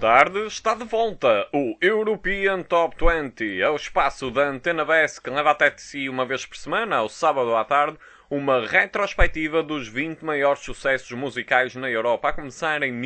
tarde, está de volta o European Top 20, é o espaço da Antena BES que leva até de si uma vez por semana, ao sábado à tarde, uma retrospectiva dos 20 maiores sucessos musicais na Europa, a começar em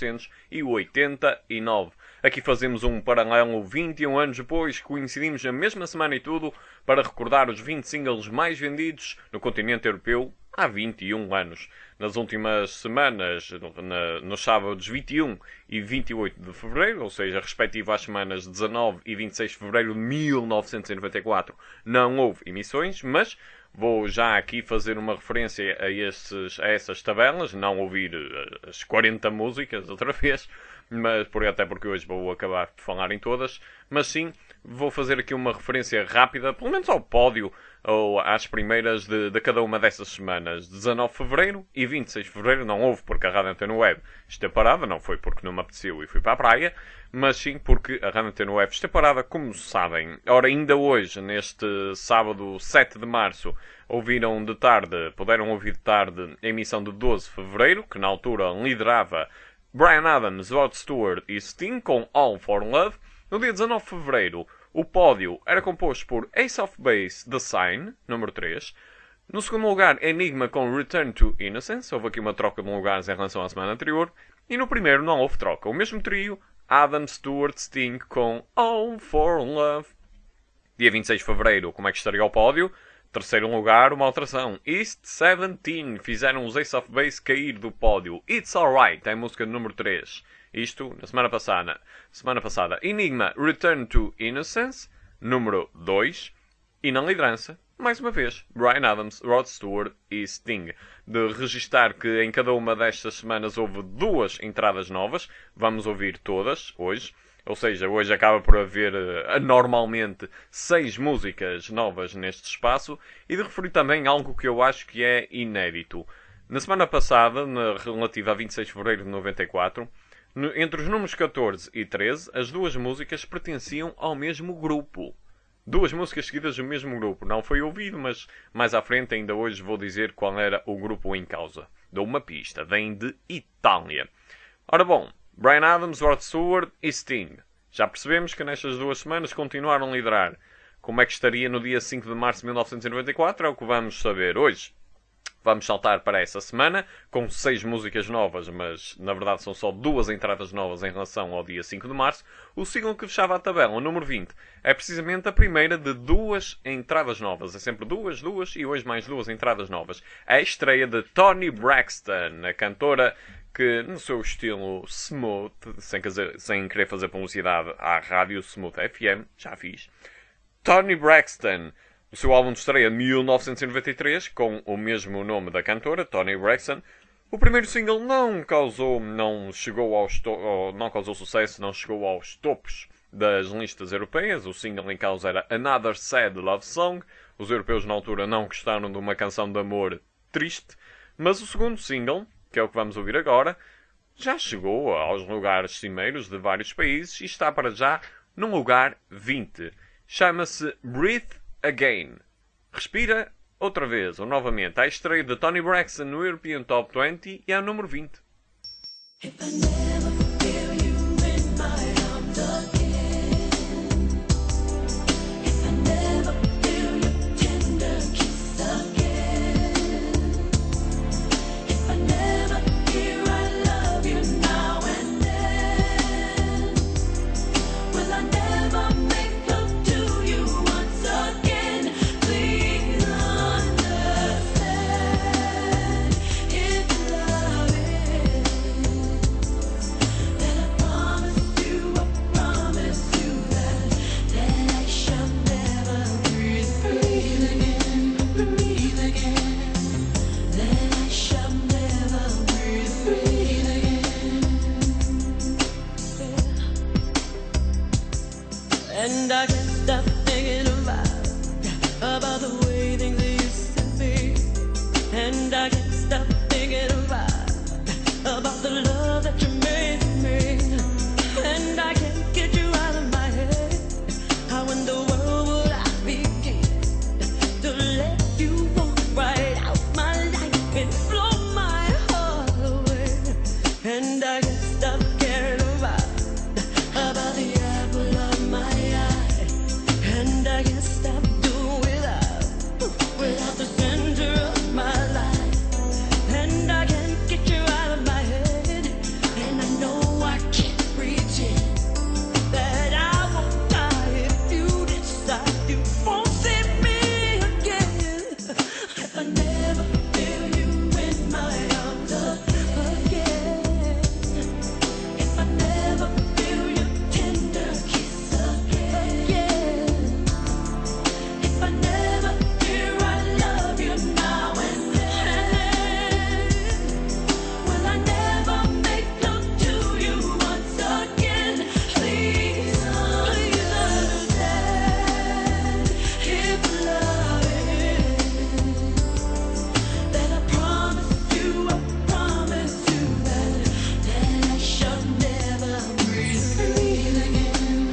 1989. Aqui fazemos um paralelo 21 anos depois, coincidimos na mesma semana e tudo, para recordar os 20 singles mais vendidos no continente europeu há 21 anos. Nas últimas semanas, nos sábados 21 e 28 de fevereiro, ou seja, respectivo às semanas 19 e 26 de fevereiro de 1994, não houve emissões, mas vou já aqui fazer uma referência a essas tabelas, não ouvir as 40 músicas outra vez, mas até porque hoje vou acabar de falar em todas, mas sim, vou fazer aqui uma referência rápida, pelo menos ao pódio, ou às primeiras de cada uma dessas semanas. 19 de fevereiro e 26 de fevereiro não houve, porque a Rádio Antena Web está parada, não foi porque não me apeteceu e fui para a praia, mas sim porque a Rádio Antena Web está parada, como sabem. Ora, ainda hoje, neste sábado 7 de março, puderam ouvir de tarde a emissão de 12 de fevereiro, que na altura liderava Bryan Adams, Rod Stewart e Sting com All for Love. No dia 19 de fevereiro, o pódio era composto por Ace of Base, The Sign, número 3. No segundo lugar, Enigma com Return to Innocence. Houve aqui uma troca de lugares em relação à semana anterior. E no primeiro não houve troca. O mesmo trio, Adams, Stewart, Sting com All for Love. Dia 26 de fevereiro, como é que estaria o pódio? Terceiro lugar, uma alteração. East 17 fizeram os Ace of Base cair do pódio. It's Alright, é a música número 3. Isto na semana passada. Enigma, Return to Innocence, número 2. E na liderança, mais uma vez, Bryan Adams, Rod Stewart e Sting. De registar que em cada uma destas semanas houve 2 entradas novas. Vamos ouvir todas hoje. Ou seja, hoje acaba por haver anormalmente 6 músicas novas neste espaço. E de referir também algo que eu acho que é inédito. Na semana passada, relativa a 26 de fevereiro de 94, entre os números 14 e 13, as 2 músicas pertenciam ao mesmo grupo. 2 músicas seguidas do mesmo grupo. Não foi ouvido, mas mais à frente ainda hoje vou dizer qual era o grupo em causa. Dou uma pista. Vem de Itália. Ora bom, Bryan Adams, Rod Stewart e Sting. Já percebemos que nestas 2 semanas continuaram a liderar. Como é que estaria no dia 5 de março de 1994? É o que vamos saber hoje. Vamos saltar para essa semana, com 6 músicas novas, mas na verdade são só 2 entradas novas em relação ao dia 5 de março. O single que fechava a tabela, o número 20, é precisamente a primeira de 2 entradas novas. É sempre 2 e hoje mais 2 entradas novas. A estreia de Toni Braxton, a cantora que, no seu estilo smooth, sem querer fazer publicidade à rádio Smooth FM, já fiz. Toni Braxton, o seu álbum de estreia de 1993, com o mesmo nome da cantora, Toni Braxton. O primeiro single não causou sucesso, não chegou aos topos das listas europeias. O single em causa era Another Sad Love Song. Os europeus na altura não gostaram de uma canção de amor triste. Mas o segundo single, que é o que vamos ouvir agora, já chegou aos lugares cimeiros de vários países e está para já no lugar 20. Chama-se Breathe Again. Respira outra vez, ou novamente, a estreia de Toni Braxton no European Top 20 e é o número 20. And I can't stop thinking about the way things used to be. And I can't stop thinking about the love that you made me. And I can't get you out of my head. How in the world would I begin to let you walk right out my life and blow my heart away? And I can't stop caring about you won't see me again. If I never feel you in my arms again. If I never feel your tender kiss again. If I never hear I love you now and then. Will I never make love to you once again? Please, please understand. If love is, then I promise you that I shall never breathe again,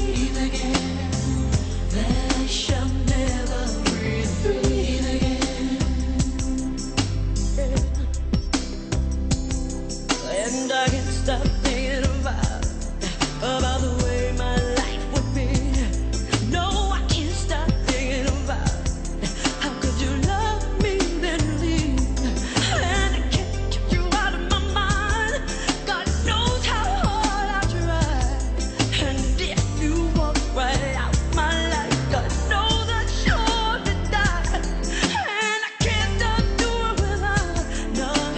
that I shall never breathe again. And I can't stop thinking about the way my life would be. No, I can't stop thinking about how could you love me then leave. And I can't get you out of my mind. God knows how hard I try. And if you walk right out my life, God knows I'd surely die. And I can't do it without none.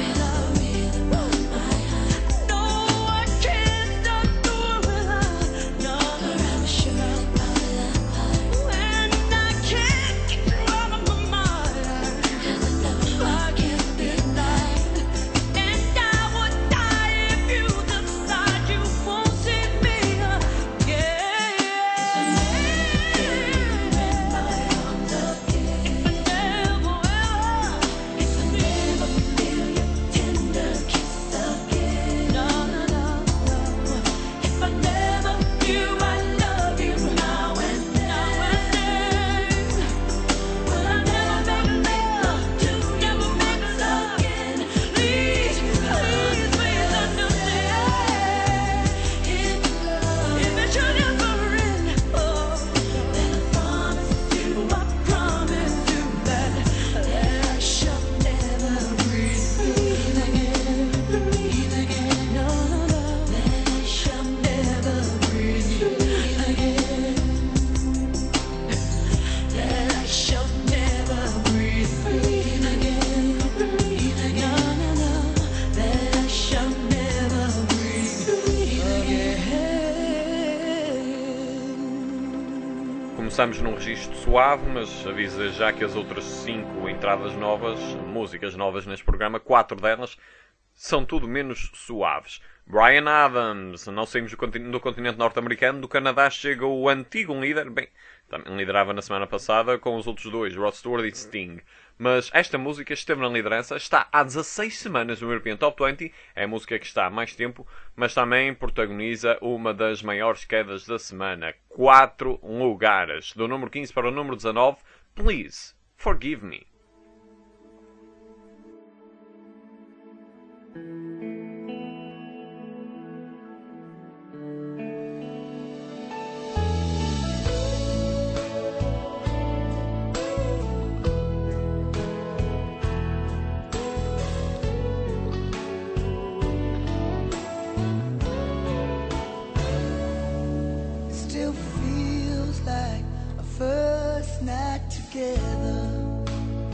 No, I can't do it without none. And I can't get you out of my mind. I can't deny. And I would die if you decide you won't see me again. If I never feel your tender kiss again. No. If I never hear I love you now and then. Will I never make love to you again? Please, please, please understand. If it should ever end, then I promise you that I shall never breathe again. No, that I shall never breathe again. That I shall never breathe again. No, that I shall never breathe again. Começamos num registro suave, mas avisa já que as outras 5 entradas novas, músicas novas neste programa, 4 delas, são tudo menos suaves. Bryan Adams, não saímos do continente norte-americano, do Canadá chega o antigo líder, bem, também liderava na semana passada com os outros dois, Rod Stewart e Sting. Mas esta música esteve na liderança, está há 16 semanas no European Top 20, é a música que está há mais tempo, mas também protagoniza uma das maiores quedas da semana. 4 lugares, do número 15 para o número 19, Please Forgive Me. Still feels like a first night together.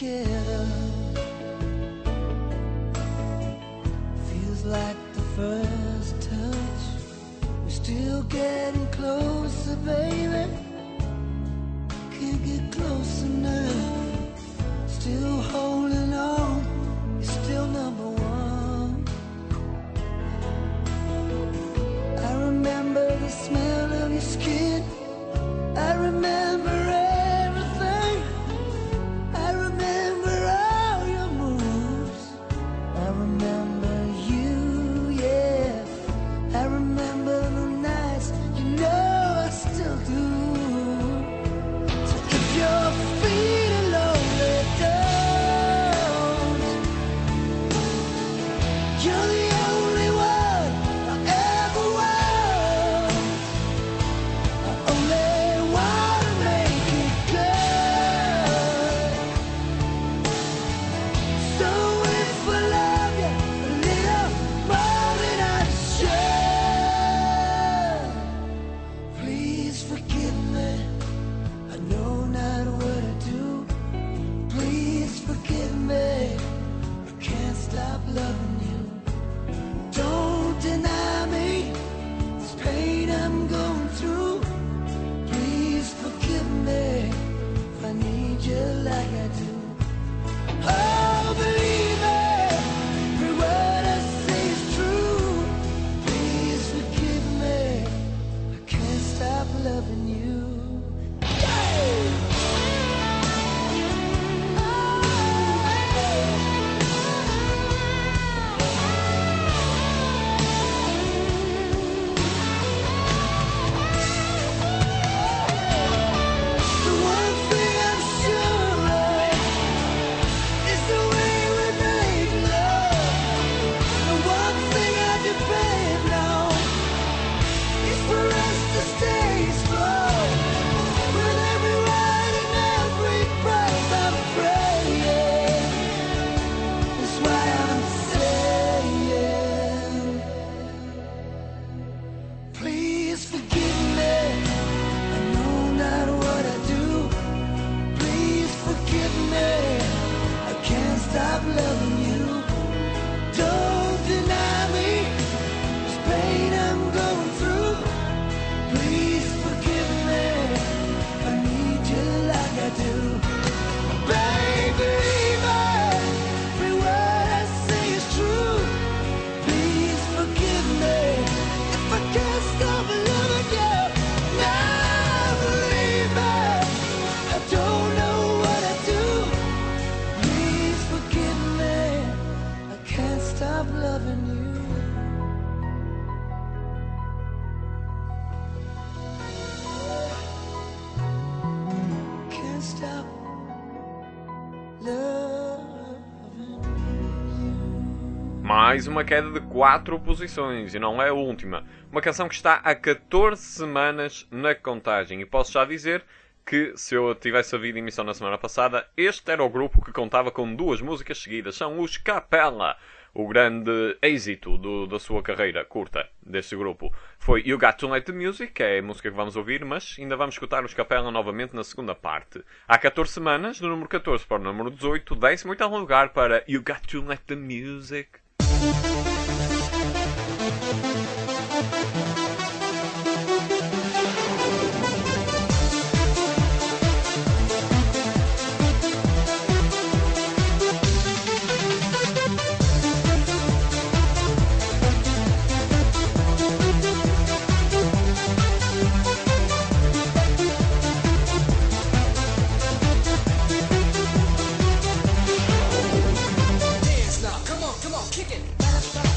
together. Feels like the first touch. We're still getting closer, baby. Can't get close enough. Still holding on. You're still number one. I remember the smell of your skin. I remember everything. I remember all your moves. I remember you, yeah. I remember the nights, you know I still do. So if you're feeling lonely, don't. You're the only one I ever want. I only wanna make it good. So if I love you a little more than I should, please forgive me. I know not what I do. Please forgive me. I can't stop loving you. Don't deny me this pain I'm going through. Please forgive me if I need you like I do. Oh, believe me, every word I say is true. Please forgive me, I can't stop loving you. The one thing I'm sure of is the way we make love. The one thing I depend on is for us to stay strong. With every word and every breath I'm praying. That's why I'm saying, please forgive me. I know not what I do. Please forgive me. I can't stop loving you. Don't deny me this pain I'm going through. Please forgive me. I need you like I do. Baby, every word I say is true. Please forgive me if I can't stop loving you. Now believe me, I don't know what I do. Please forgive me, I can't stop loving you. Can't stop loving you. Mais uma queda de 4 posições, e não é a última. Uma canção que está há 14 semanas na contagem. E posso já dizer que, se eu tivesse havido emissão na semana passada, este era o grupo que contava com 2 músicas seguidas. São os Capella. O grande êxito da sua carreira curta deste grupo foi You Got To Let The Music, que é a música que vamos ouvir, mas ainda vamos escutar os Capella novamente na segunda parte. Há 14 semanas, do número 14 para o número 18, 18º lugar para You Got To Let The Music. Dance now, come on, kick it.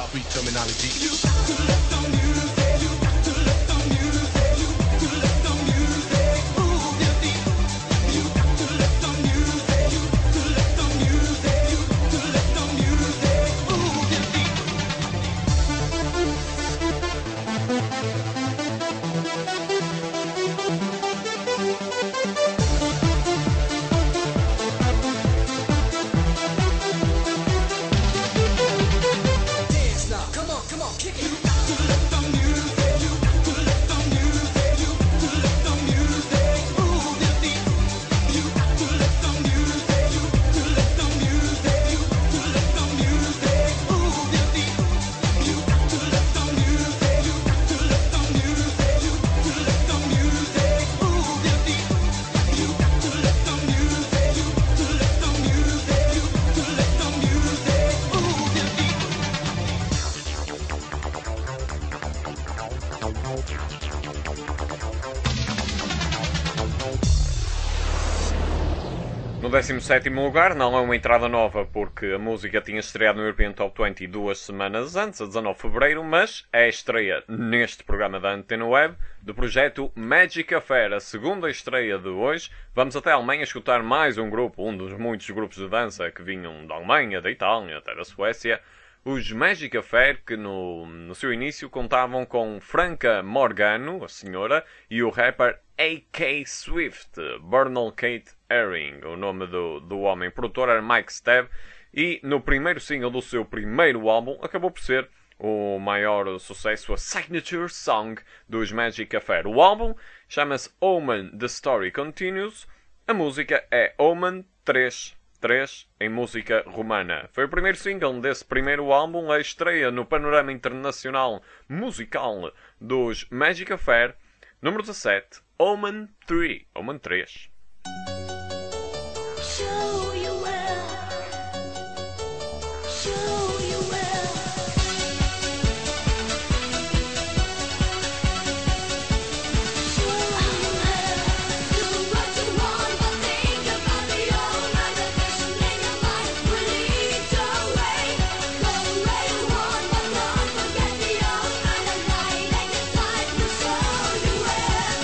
street terminology. No 17º lugar, não é uma entrada nova porque a música tinha estreado no European Top 20 2 semanas antes, a 19 de fevereiro, mas é a estreia neste programa da Antena Web do projeto Magic Affair, a segunda estreia de hoje. Vamos até a Alemanha escutar mais um grupo, um dos muitos grupos de dança que vinham da Alemanha, da Itália, até da Suécia. Os Magic Affair, que no seu início contavam com Franca Morgano, a senhora, e o rapper A.K. Swift, Bernal Kate Herring, o nome do homem. O produtor era Mike Stebb, e no primeiro single do seu primeiro álbum acabou por ser o maior sucesso, a signature song dos Magic Affair. O álbum chama-se Omen, The Story Continues. A música é Omen 3 em música romana. Foi o primeiro single desse primeiro álbum, a estreia no panorama internacional musical dos Magic Affair. Número 17, Omen 3. Show you well. Show you well. Show you well. Do what you want, but think about the old man. The vision in your mind will lead your way. Go where you want, but don't forget the old man. The light and the tide will show you well.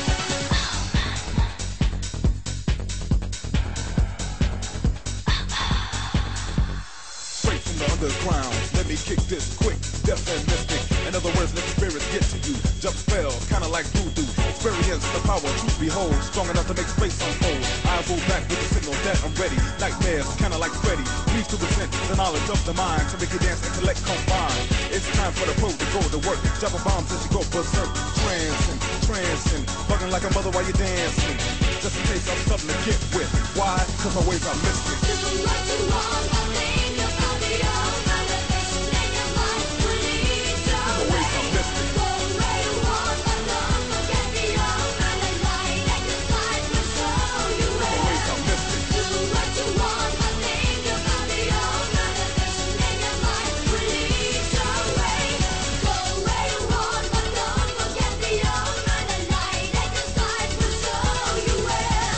Straight from the underground, let me kick this quick, deaf and mystic. In other words, let the spirits get to you. Jump spell, kinda like voodoo. Experience the power, truth behold, strong enough to make space unfold. I go back with the signal that I'm ready. Nightmares, kinda like Freddy. Please to present the knowledge of the mind to make you dance, intellect combine. It's time for the pro to go to work. Dropping bombs as you go berserk. Trancing, bugging like a mother while you're dancing. Just in case I'm something to get with. Why? Cause my ways are mystic. Do what you want, but think about the old man. The vision in your mind will lead your My ways way. are mystic. Go where you want, but don't forget the old man. The light and the tide will show you My well. ways are mystic. Do what you want, but think about the old man. The vision in your mind will lead your way. Go where you want, but don't forget the old man. The light and the tide will show you well.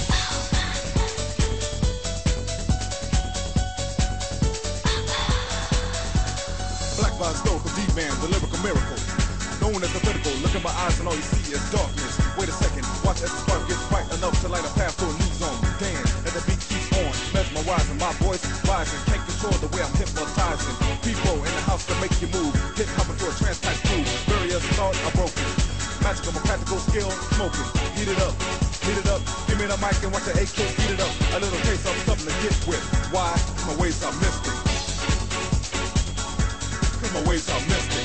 Black by historical D-man, the lyrical miracle. Known as the vertical, look in my eyes and all you see is darkness. Wait a second, watch as the spark gets bright enough to light a path to a new zone. Dance as the beat keeps on, mesmerizing, my voice rising. Can't control the way I'm hypnotizing. People in the house to make you move. Hip hop into a trance type groove. Barriers thought are broken. Magical, my practical skill, smoking. Heat it up. Give me the mic and watch the AK heat it up. A little taste of something to get with. Why? My ways are mystic. Cause my ways are mystic.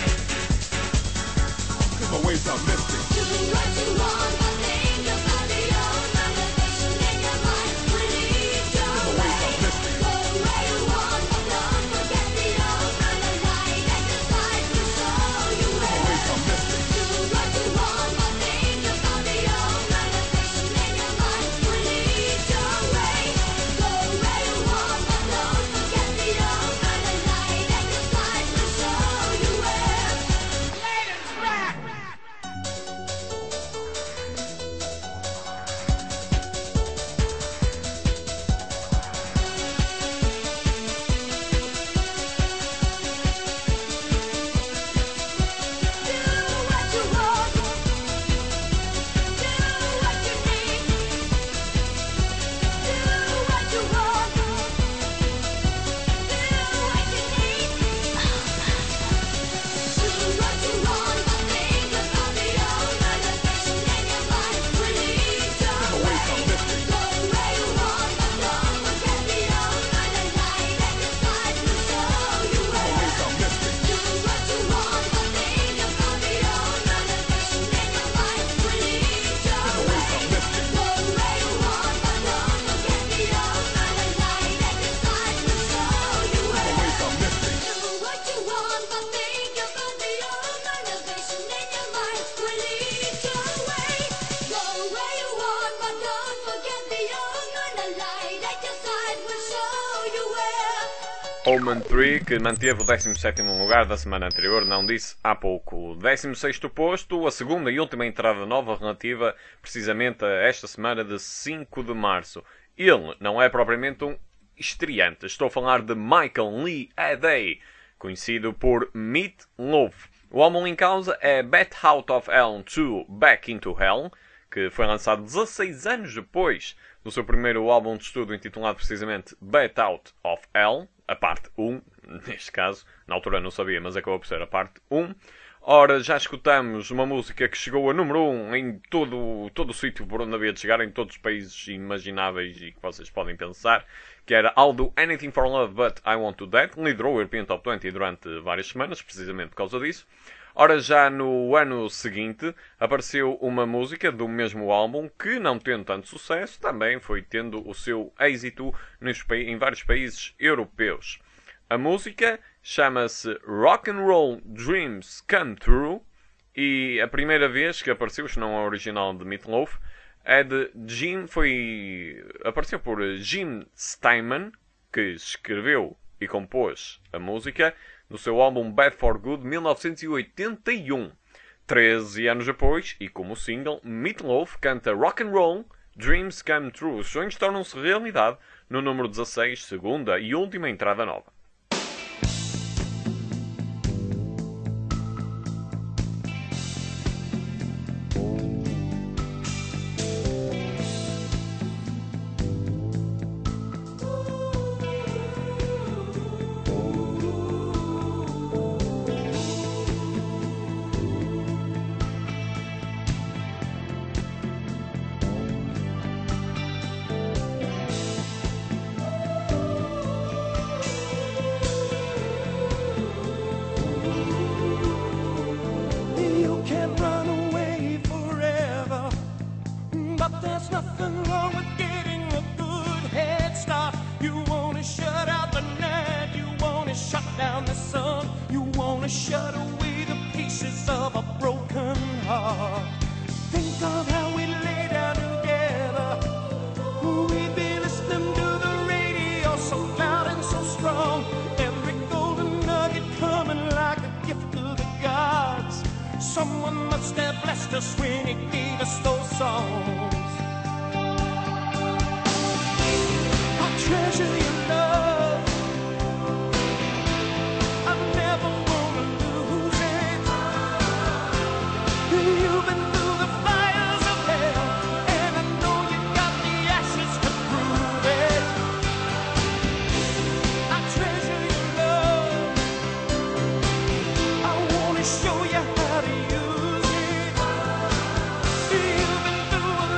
Cause my ways are mystic. Do what you want, but think about the old man. The vision in your mind will lead your My ways are way. mystic. Go where you want, but don't forget the old man. The light and the tide will show you My well. ways are mystic. Do what you want, but think about the old man. The vision in your mind will lead your way. Go where you want, but don't forget the old man. The light and the tide will show you well. Omen 3, que manteve o 17º lugar da semana anterior, não disse há pouco. 16º posto, a segunda e última entrada nova relativa precisamente a esta semana de 5 de março. Ele não é propriamente um estreante. Estou a falar de Michael Lee Aday, conhecido por Meat Loaf. O álbum em causa é Bat Out of Hell 2 Back into Hell, que foi lançado 16 anos depois do seu primeiro álbum de estudo intitulado precisamente Bat Out of Hell, a parte 1, neste caso, na altura não sabia, mas acabou por ser a parte 1. Ora, já escutamos uma música que chegou a número 1 em todo o sítio por onde havia de chegar, em todos os países imagináveis e que vocês podem pensar, que era I'll Do Anything for Love But I Want to That, liderou o European Top 20 durante várias semanas, precisamente por causa disso. Ora, já no ano seguinte, apareceu uma música do mesmo álbum que, não tendo tanto sucesso, também foi tendo o seu êxito em vários países europeus. A música chama-se Rock and Roll Dreams Come True e a primeira vez que apareceu, isto não é original de Meat Loaf, é de apareceu por Jim Steinman, que escreveu e compôs a música no seu álbum Bad for Good, 1981. 13 anos depois, e como single, Meat Loaf canta Rock and Roll Dreams Come True. Os sonhos tornam-se realidade no número 16, segunda e última entrada nova. Shut away the pieces of a broken heart. Think of how we lay down together. We'd be listening to the radio so loud and so strong. Every golden nugget coming like a gift to the gods. Someone must have blessed us when he gave us those songs. I treasure your love. Show you how to use it. You've been through a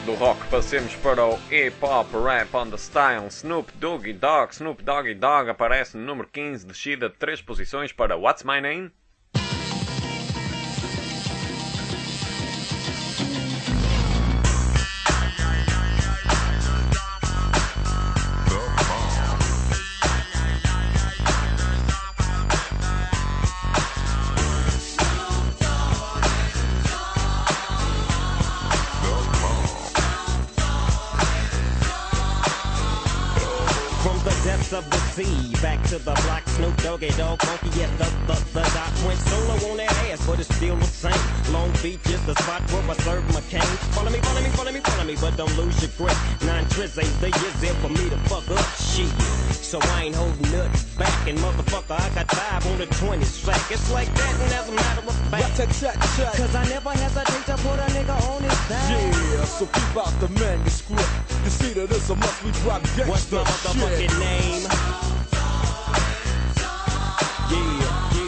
Do rock passemos para o hip-hop rap on the style. Snoop Doggy Dogg aparece no número 15, descida de 3 posições para What's My Name? Of the sea, back to the block, Snoop Doggy Dogg, funky, yeah, the doc went solo on that ass, but it's still the same. Long Beach is the spot where I serve my cane. Follow me, but don't lose your grip. 9 tris ain't the years there for me to fuck up shit. So I ain't holding nothing back, and motherfucker, I got 5 on the 20 sack. It's like that, and as a matter of fact, cause I never hesitate to put a nigga on his back. Yeah, so keep out the manuscript. You see that this a must we drop gangsta. What's my motherfucking name? Yeah.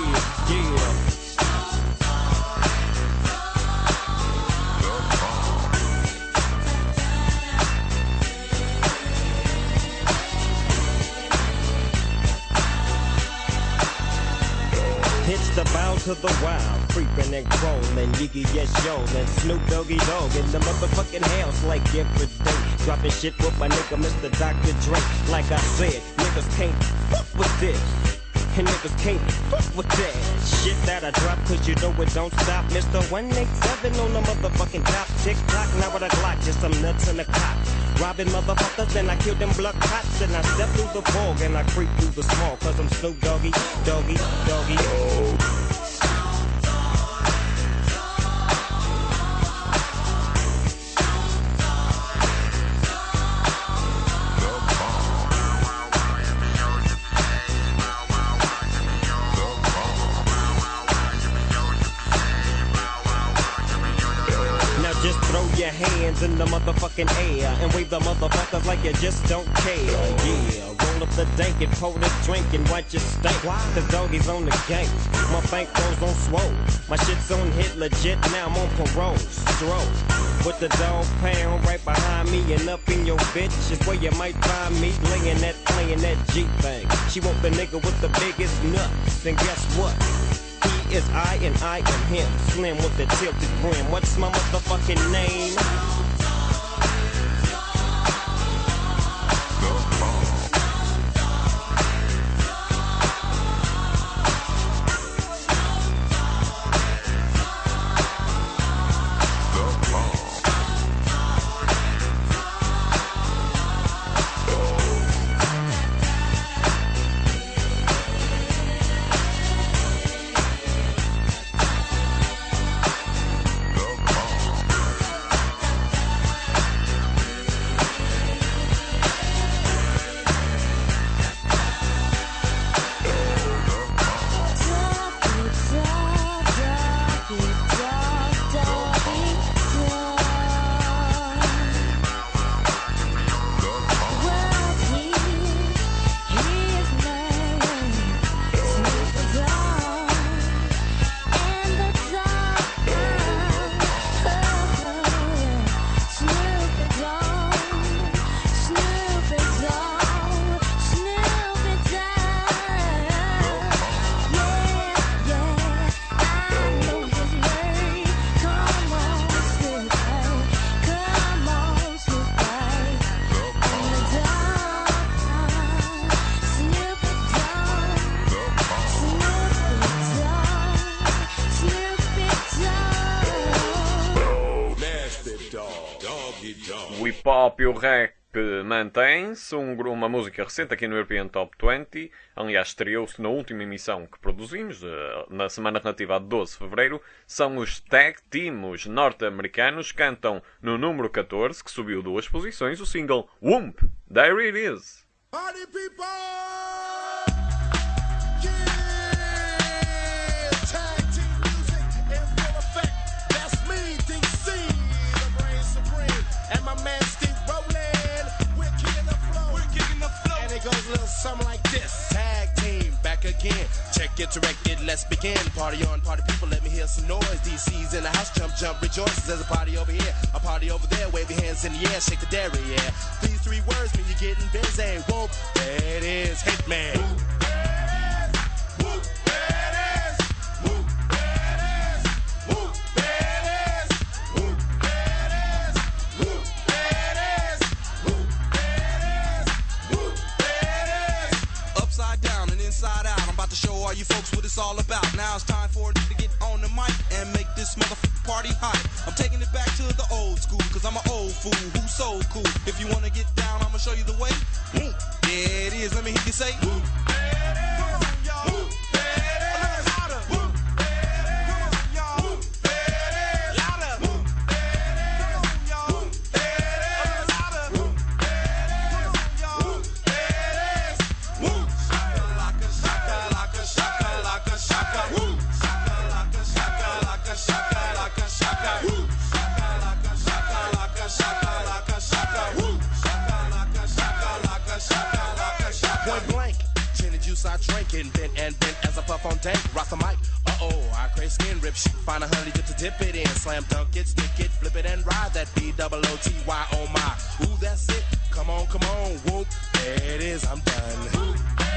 It's the bow to the wild, creeping and crawling, Yiggy yes yo, and Snoop Doggy Dogg in the motherfucking house like every day. Dropping shit with my nigga Mr. Dr. Dre. Like I said, niggas can't fuck with this, and niggas can't fuck with that shit that I drop, cause you know it don't stop. Mr. 187 on the motherfucking top, tick tock, now with a Glock, just some nuts in the cop. Robbing motherfuckers, and I kill them blood cops, and I step through the fog, and I creep through the smog, cause I'm Snoop Doggy, Doggy, Doggy. Just throw your hands in the motherfucking air and wave the motherfuckers like you just don't care. Yeah, roll up the dank and pour the drink and watch it stink. Cause doggy's on the game. My bankroll's on swole. My shit's on hit legit, now I'm on parole. Stroll with the dog pound right behind me and up in your bitch is where you might find me playing that G thing. She want the nigga with the biggest nuts, and guess what? He is I and I am him. Slim with the tilted brim. What's my motherfucking name? O hip-hop e o rap mantém-se. Uma música recente aqui no European Top 20. Aliás, estreou-se na última emissão que produzimos, na semana relativa a 12 de fevereiro. São os Tag Team, os norte-americanos, cantam no número 14, que subiu 2 posições, o single Whoomp. There It Is. Party people! Something like this. Tag team back again. Check it, direct it, let's begin. Party on, party people, let me hear some noise. DC's in the house, jump, jump, rejoices. There's a party over here, a party over there. Wave your hands in the air, shake the dairy, yeah. These three words mean you're getting busy. Whoop, there it is, Hitman. To show all you folks what it's all about. Now it's time for it to get on the mic and make this motherfucking party hot. I'm taking it back to the old school, cause I'm an old fool who's so cool. If you wanna get down, I'ma show you the way. There it is, let me hear you say. I drink and bent as I puff on dank. Rock the mic, I crave skin rip shit. Find a honey dip to dip it in. Slam dunk it, stick it, flip it and ride that B-double-O-T-Y, oh my. Ooh, that's it, come on, whoop. There it is, I'm done.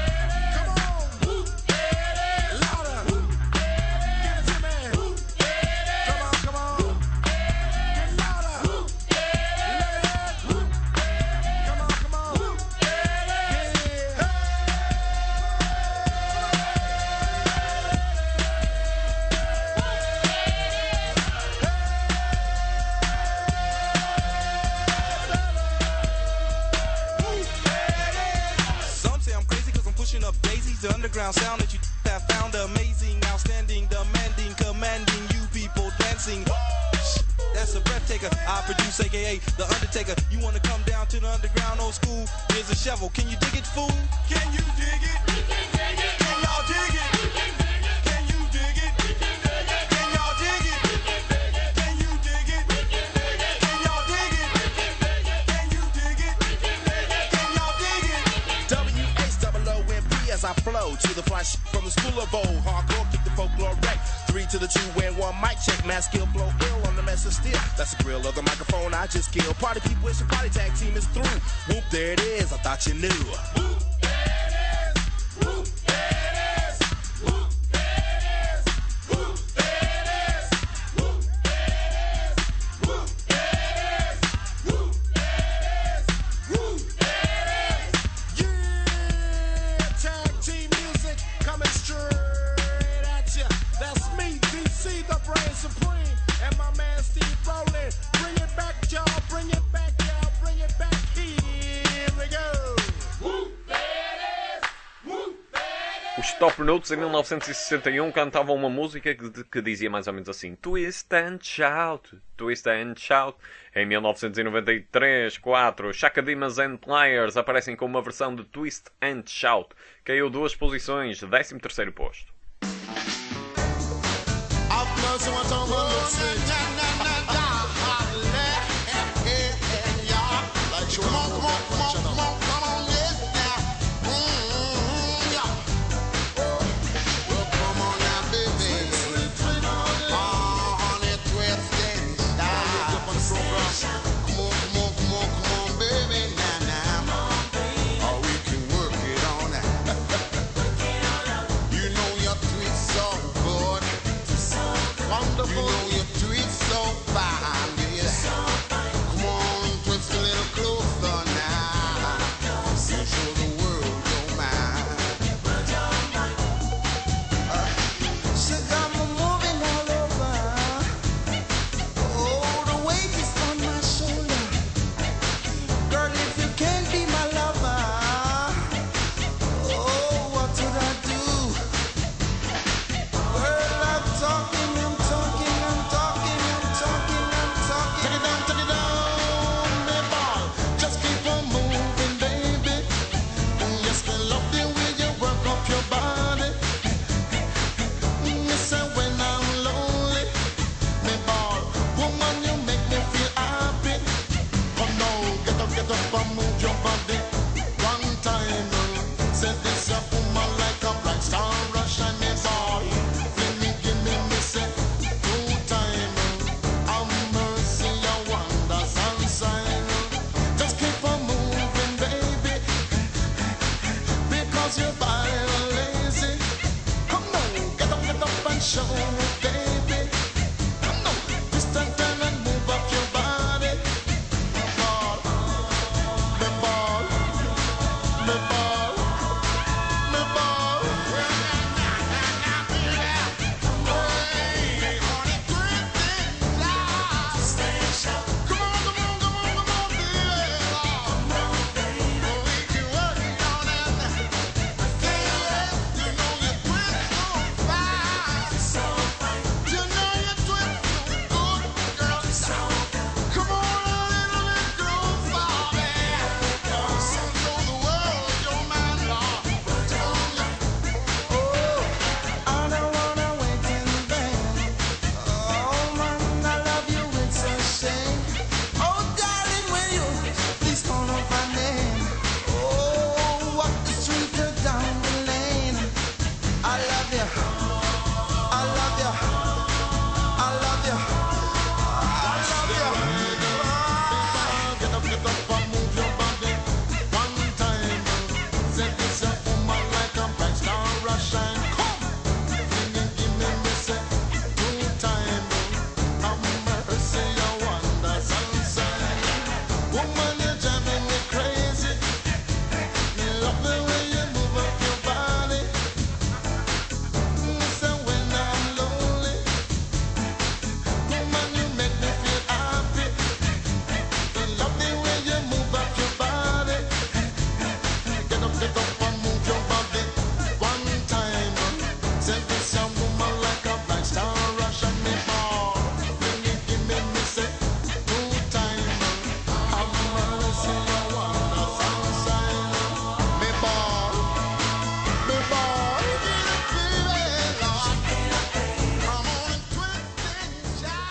The underground sound that you have found amazing, outstanding, demanding, commanding you people dancing. That's a breath taker. I produce, aka The Undertaker. You wanna come down to the underground old school? Here's a shovel. Can you dig it, fool? Can you dig it? We can dig it. Can y'all dig it? We can dig it. Can you dig it? We can dig it. Can y'all dig it? We can dig it. Can you dig it? We can dig it. Can y'all dig it? We can dig it. Can you dig it? We can dig it. Can y'all dig it? W-H-O-O-M-P as I flow to the fly from the school of old. Hardcore, kick the folklore wreck. 3 to the 2 and 1 mic check. Mass skill, blow ill on the mess of steel. That's the grill of the microphone I just killed. Party people, it's your party tag team is through. Whoop, there it is, I thought you knew. Whoop, there it is. Whoop, there it is. Whoop, there it is. Whoop, there it is. Whoop, there it is. Whoop, there it is. Whoop, there it is. Whoop, there it is. Yeah, tag team music coming straight at ya. That's me, DC, the brand supreme, and my man Steve Rowland. Bring it back, y'all, bring it back, y'all, bring it back. Here we go. Whoop, there it is. Whoop, there it is. Os Top Notes em 1961 cantavam uma música que dizia mais ou menos assim: Twist and Shout, Twist and Shout. Em 1993-4, Chaka Demus and Pliers aparecem com uma versão de Twist and Shout. Caiu 2 posições, 13º posto. Talking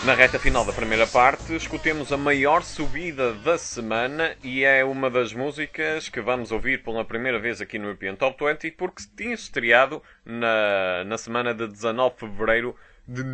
Na reta final da primeira parte, escutemos a maior subida da semana e é uma das músicas que vamos ouvir pela primeira vez aqui no European Top 20 porque tinha estreado na semana de 19 de fevereiro de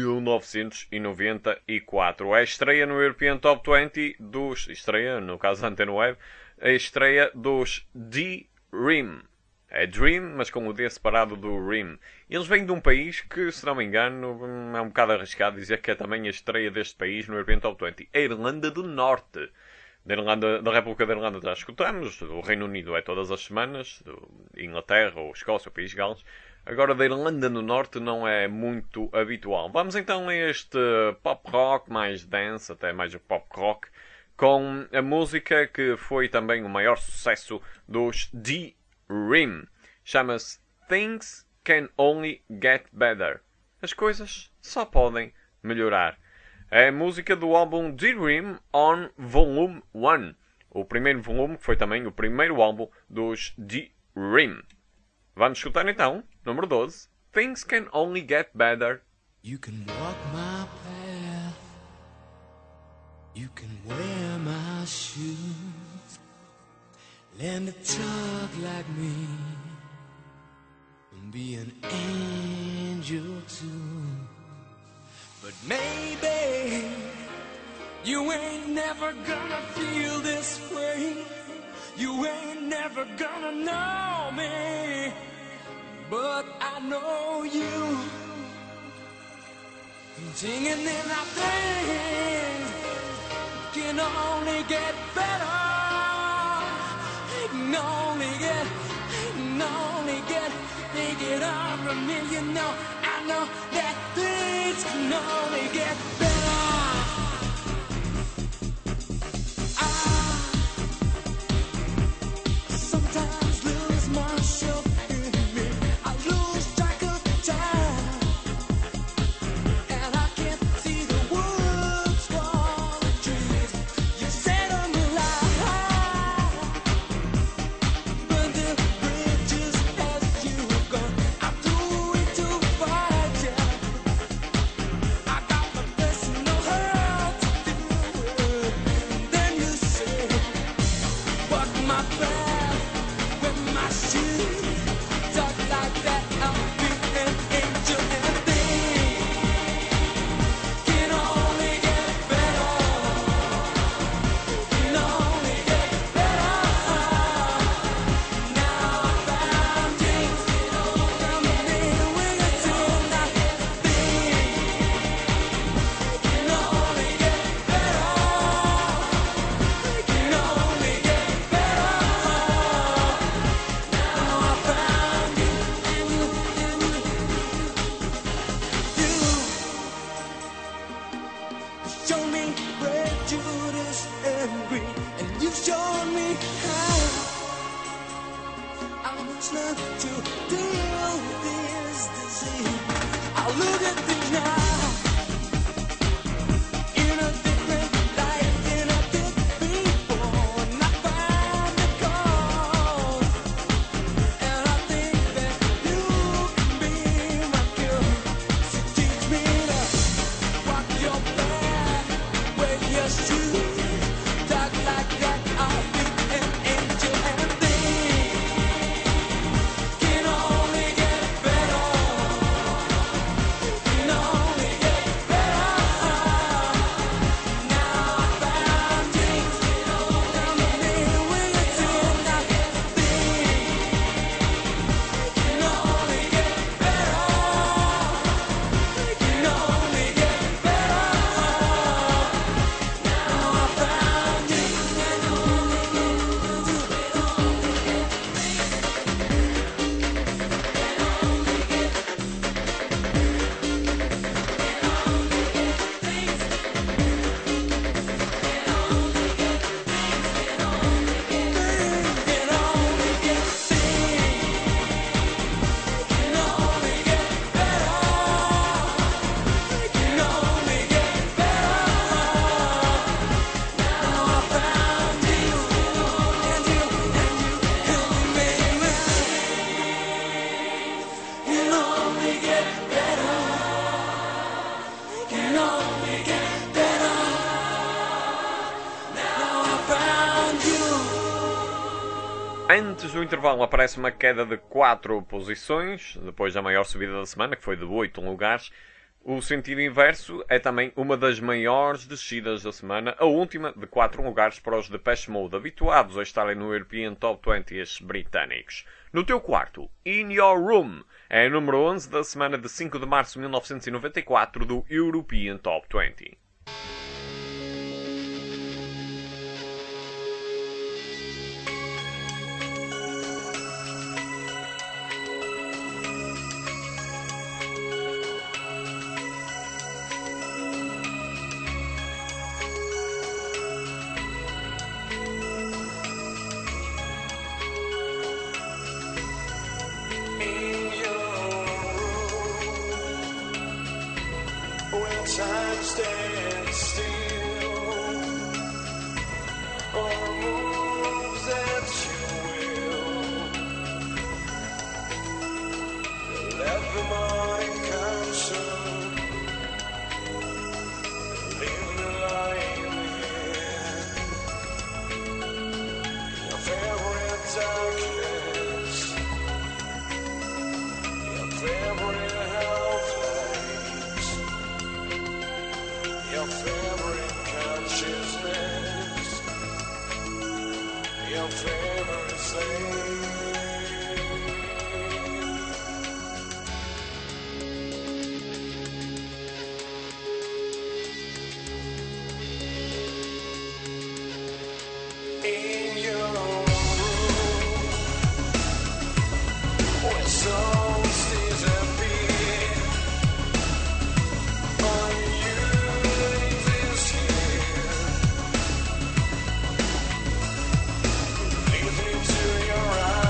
1994. É a estreia no European Top 20 estreia, no caso da Antena Web, a estreia dos D-Rim. É Dream, mas com o D separado do Rim. Eles vêm de um país que, se não me engano, é um bocado arriscado dizer que é também a estreia deste país no European Top 20. A Irlanda do Norte. Da República da Irlanda já escutamos. O Reino Unido é todas as semanas. Inglaterra, ou Escócia, ou País de Gales. Agora, da Irlanda do Norte não é muito habitual. Vamos então a este pop rock, mais dance, até mais o pop rock, com a música que foi também o maior sucesso dos D-Rim. Chama-se Things Can Only Get Better. As coisas só podem melhorar. É a música do álbum D-Rim on Volume 1. O primeiro volume que foi também o primeiro álbum dos D-Rim. Vamos escutar então, número 12. Things Can Only Get Better. You can walk my path. You can wear my shoes. Learn to talk like me. And be an angel too. But maybe you ain't never gonna feel this way. You ain't never gonna know me. But I know you. Singing in our things can only get better. It can only get, take it on from me, you know. I know that things can only get better. I sometimes lose myself in me. I lose track of time, and I can't see the woods for the trees. You set 'em alive, burn the bridges as you go. I'm doing too far, yeah. I got my personal hurt to do it. Then you say, walk my path with my shoes. Talk like that, I'll be an angel, and things can only get better. Can only get better. Now I found things coming in with a tonight. Things can only get better. Can only get better. Now I found you, and you show me prejudice and greed, and you showed me how I must learn to deal with this disease. I look at things now in a different light than I did before, and I find the cause, and I think that you can be my cure. So teach me to walk your path, wear your shoes, talk like that, I'll be an angel, and things can only get better. Can Antes do intervalo aparece uma queda de 4 posições, depois da maior subida da semana, que foi de 8 lugares. O sentido inverso é também uma das maiores descidas da semana, a última de 4 lugares para os Depeche Mode, habituados a estarem no European Top 20 britânicos. No teu quarto, In Your Room, é a número 11 da semana de 5 de março de 1994 do European Top 20. Time stands still, or moves at your will. Let the morning come soon. Leave me lying here. Your favorite darkness, your favorite helpless. Your favorite consciousness, your favorite slave. In your room, where souls disappear. Lead me to your eyes.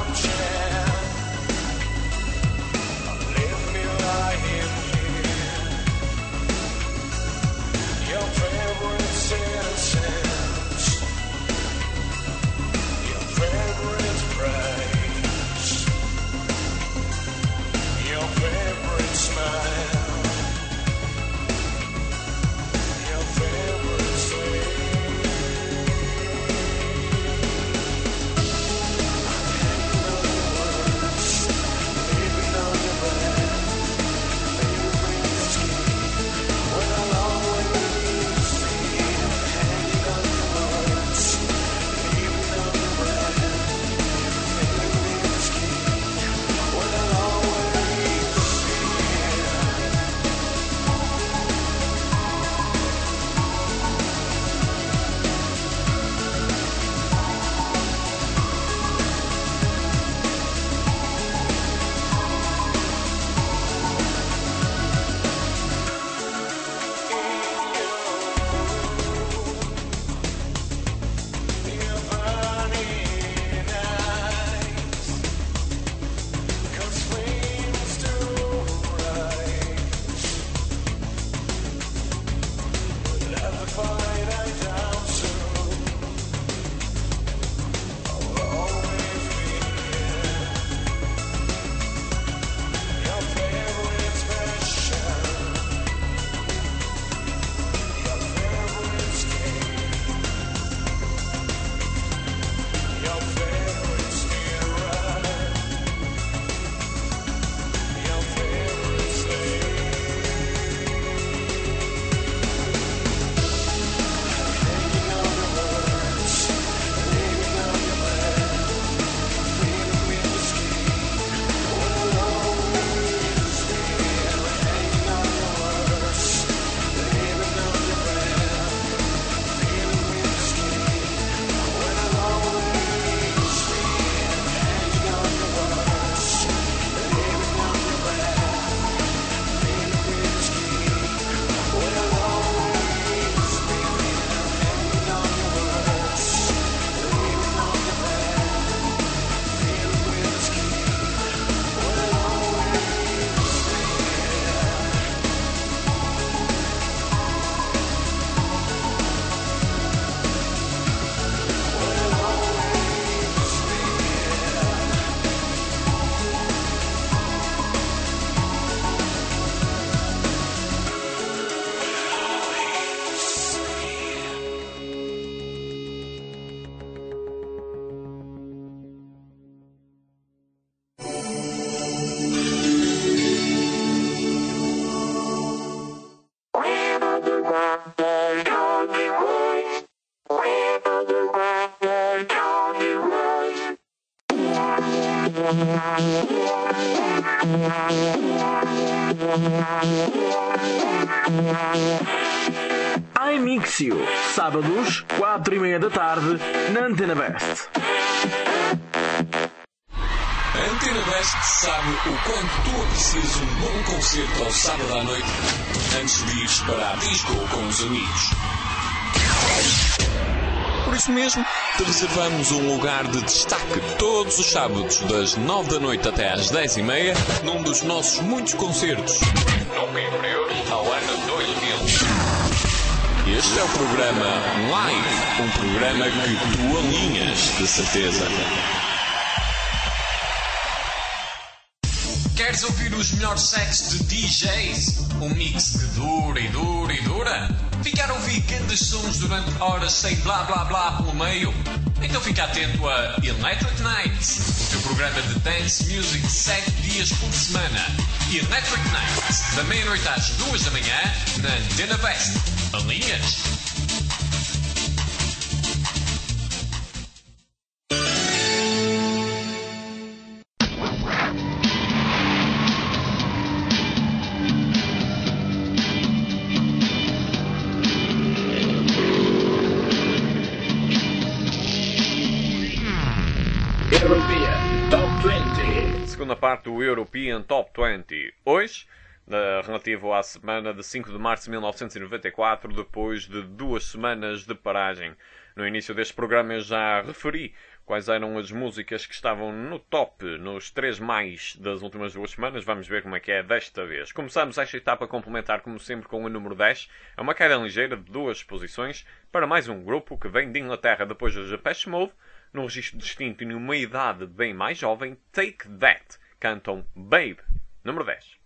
iMixio, sábados, 4:30 da tarde, na Antena Best. A Antena Best sabe o quanto tu aprecias um bom concerto ao sábado à noite antes de ires para a disco com os amigos. Por isso mesmo, te reservamos um lugar de destaque todos os sábados, das 9 da noite até às 10:30, num dos nossos muitos concertos. Nunca inferiores ao ano 2000. Este é o programa Live, um programa que tu alinhas, de certeza. Queres ouvir os melhores sets de DJs? Um mix que dura e dura e dura? Ficar a ouvir grandes sons durante horas sem blá blá blá pelo meio? Então fica atento a Electric Nights, o teu programa de dance music 7 dias por semana. Electric Nights, da meia-noite às 2 da manhã, na Antena Best. Alinhas? Segunda parte do European Top 20. Hoje, relativo à semana de 5 de março de 1994, depois de 2 semanas de paragem. No início deste programa eu já referi quais eram as músicas que estavam no top, nos 3 mais das últimas 2 semanas. Vamos ver como é que é desta vez. Começamos esta etapa a complementar, como sempre, com o número 10. É uma queda ligeira de 2 posições para mais um grupo que vem de Inglaterra depois do Depeche Mode. Num registro distinto e numa idade bem mais jovem, Take That cantam Babe, número 10.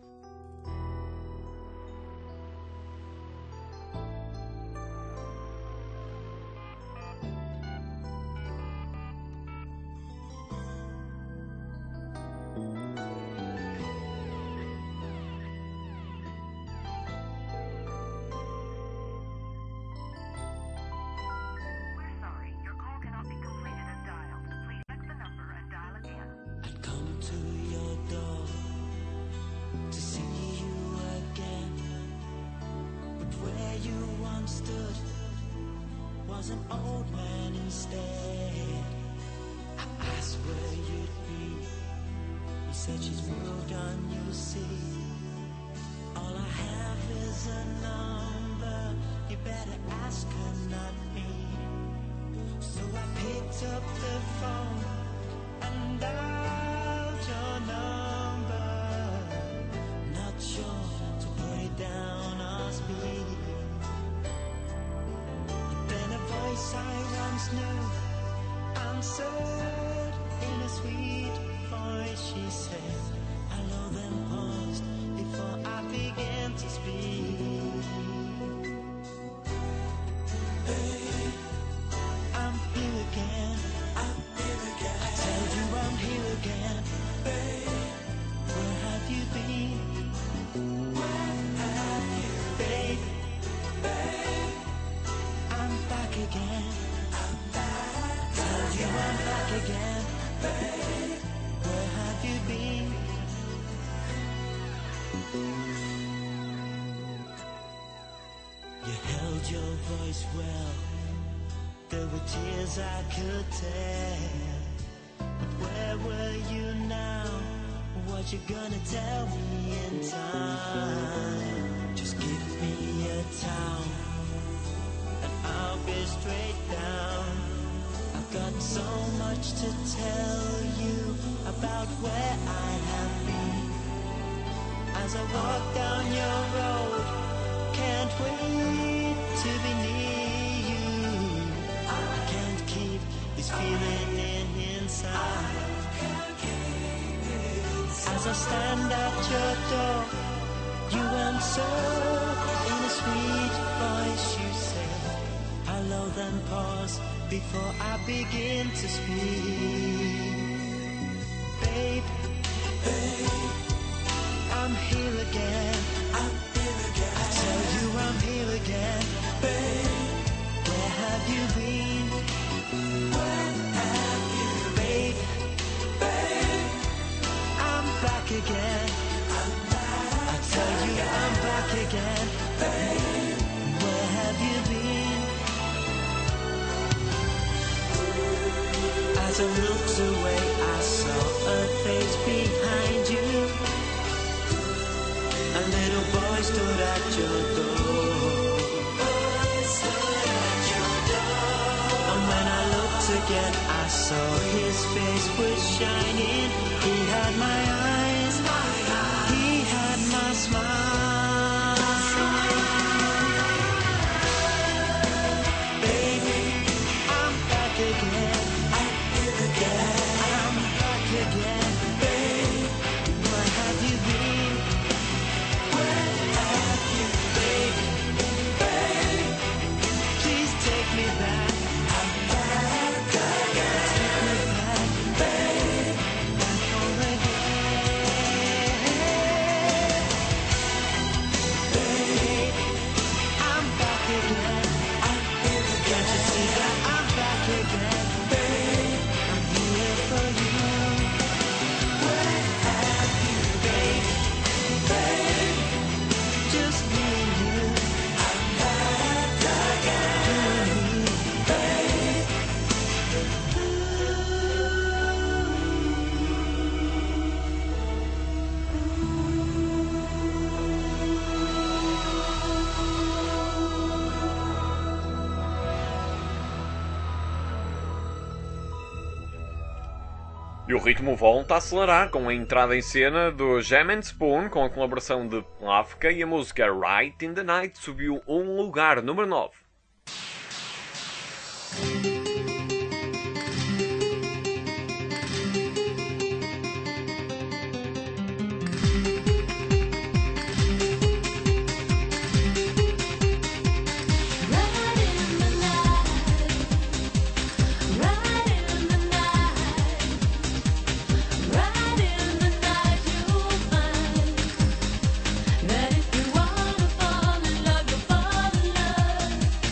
Come to your door to see you again, but where you once stood was an old man instead. I asked where you'd be, you said she's moved on, you see. All I have is a number, you better ask her, not me. So I picked up the phone and dialed your number. Not sure to put it down or speak. Then a voice I once knew answered in a sweet voice. She said, hello, then paused before I began to speak. Hey, I'm here again. I tell you I'm here again. Where have you been? Babe, I'm back again. Tell you I'm back again. Where have you been? You held your voice well. There were tears I could tell. But where were you now? What you gonna tell me in time? Just give me a town and I'll be straight down. I've got so much to tell you about where I have been. As I walk down your road, can't wait to be near you. I can't keep this feeling inside. As I stand at your door, you answer in a sweet voice. You say hello, then pause before I begin to speak. Babe, I'm here again. I tell you I'm here again. Where have you been? Babe, As I looked away, I saw a face behind you. A little boy stood at your door. And when I looked again, I saw his face was shining. He had my eyes, he had my smile. Baby, I'm back again. I'm back again. Babe, where have you been? Where have you been? Babe, please take me back. I'm back again. Take me back, babe, back home again. Babe, I'm back again. Can't you see that I'm back again? Babe, I'm here for you. Where have you been? Babe, just me and you. I'm back again. Babe. E o ritmo volta a acelerar com a entrada em cena do Jam and Spoon com a colaboração de Plavka e a música Right in the Night subiu um lugar, número 9. That if you wanna fall in love, you'll fall in love.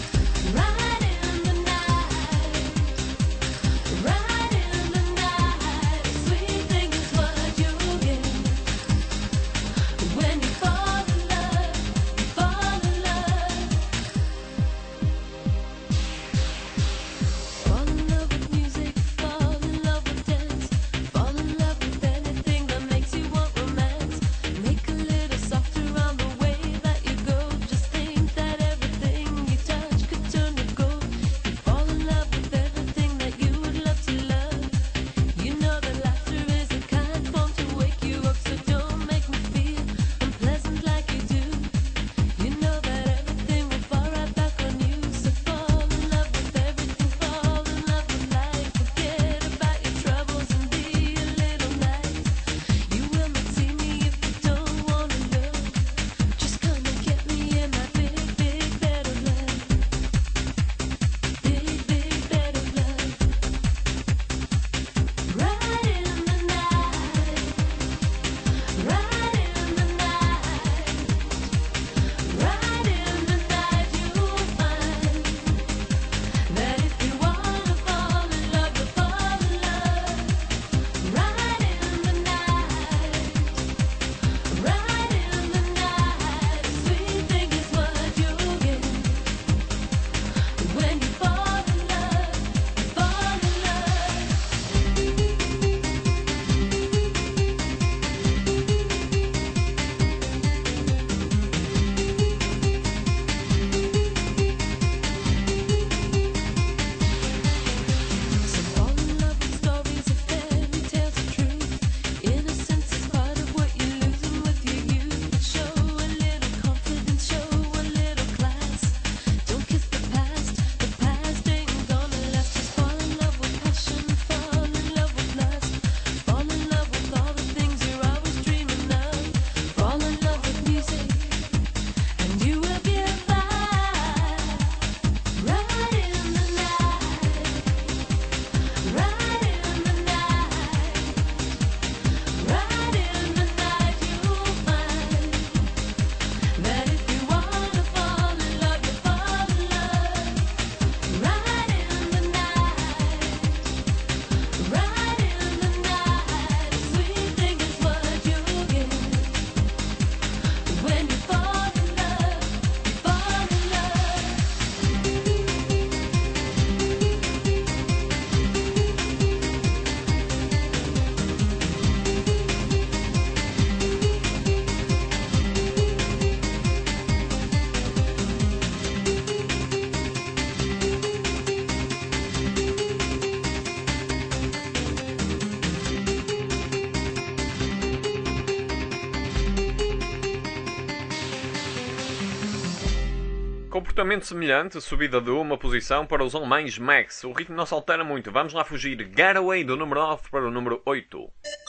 Comportamento semelhante, subida de uma posição para os alemães Max. O ritmo não se altera muito. Vamos lá fugir. Getaway do número 9 para o número 8.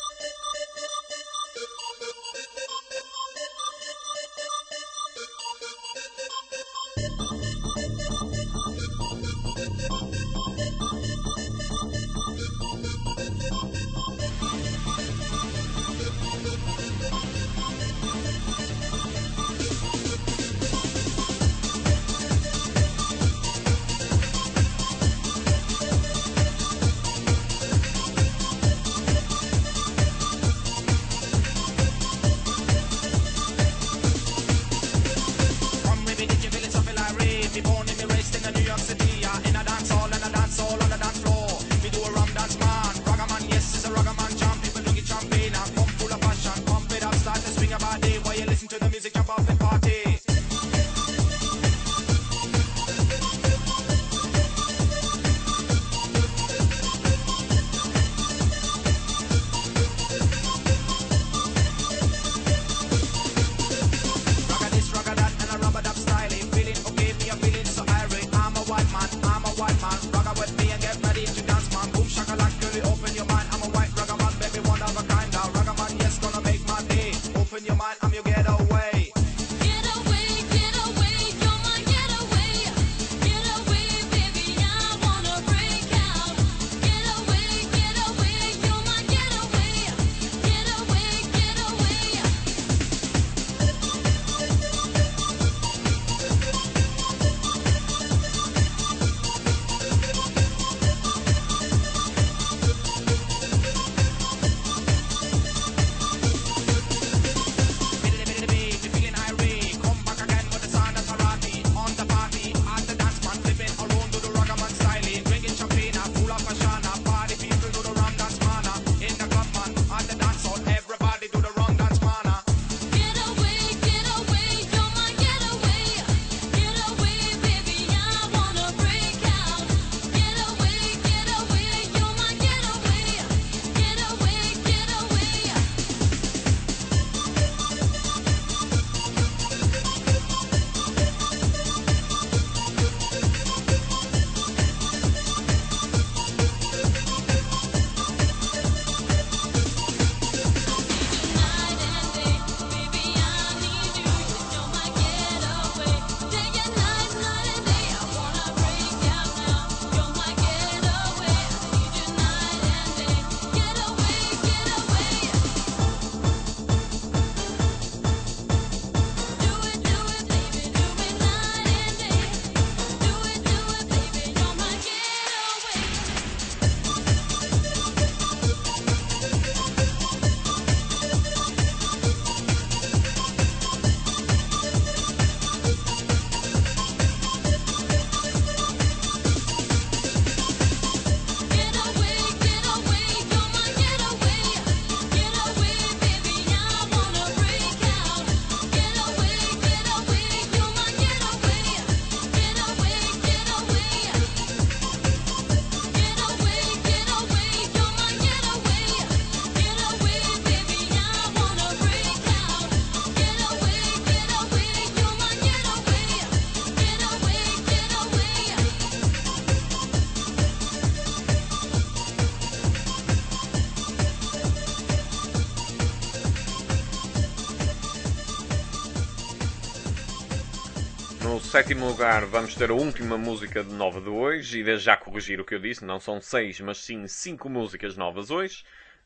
No sétimo lugar vamos ter a última música de nova de hoje, e desde já corrigir o que eu disse, não são 6, mas sim 5 músicas novas hoje,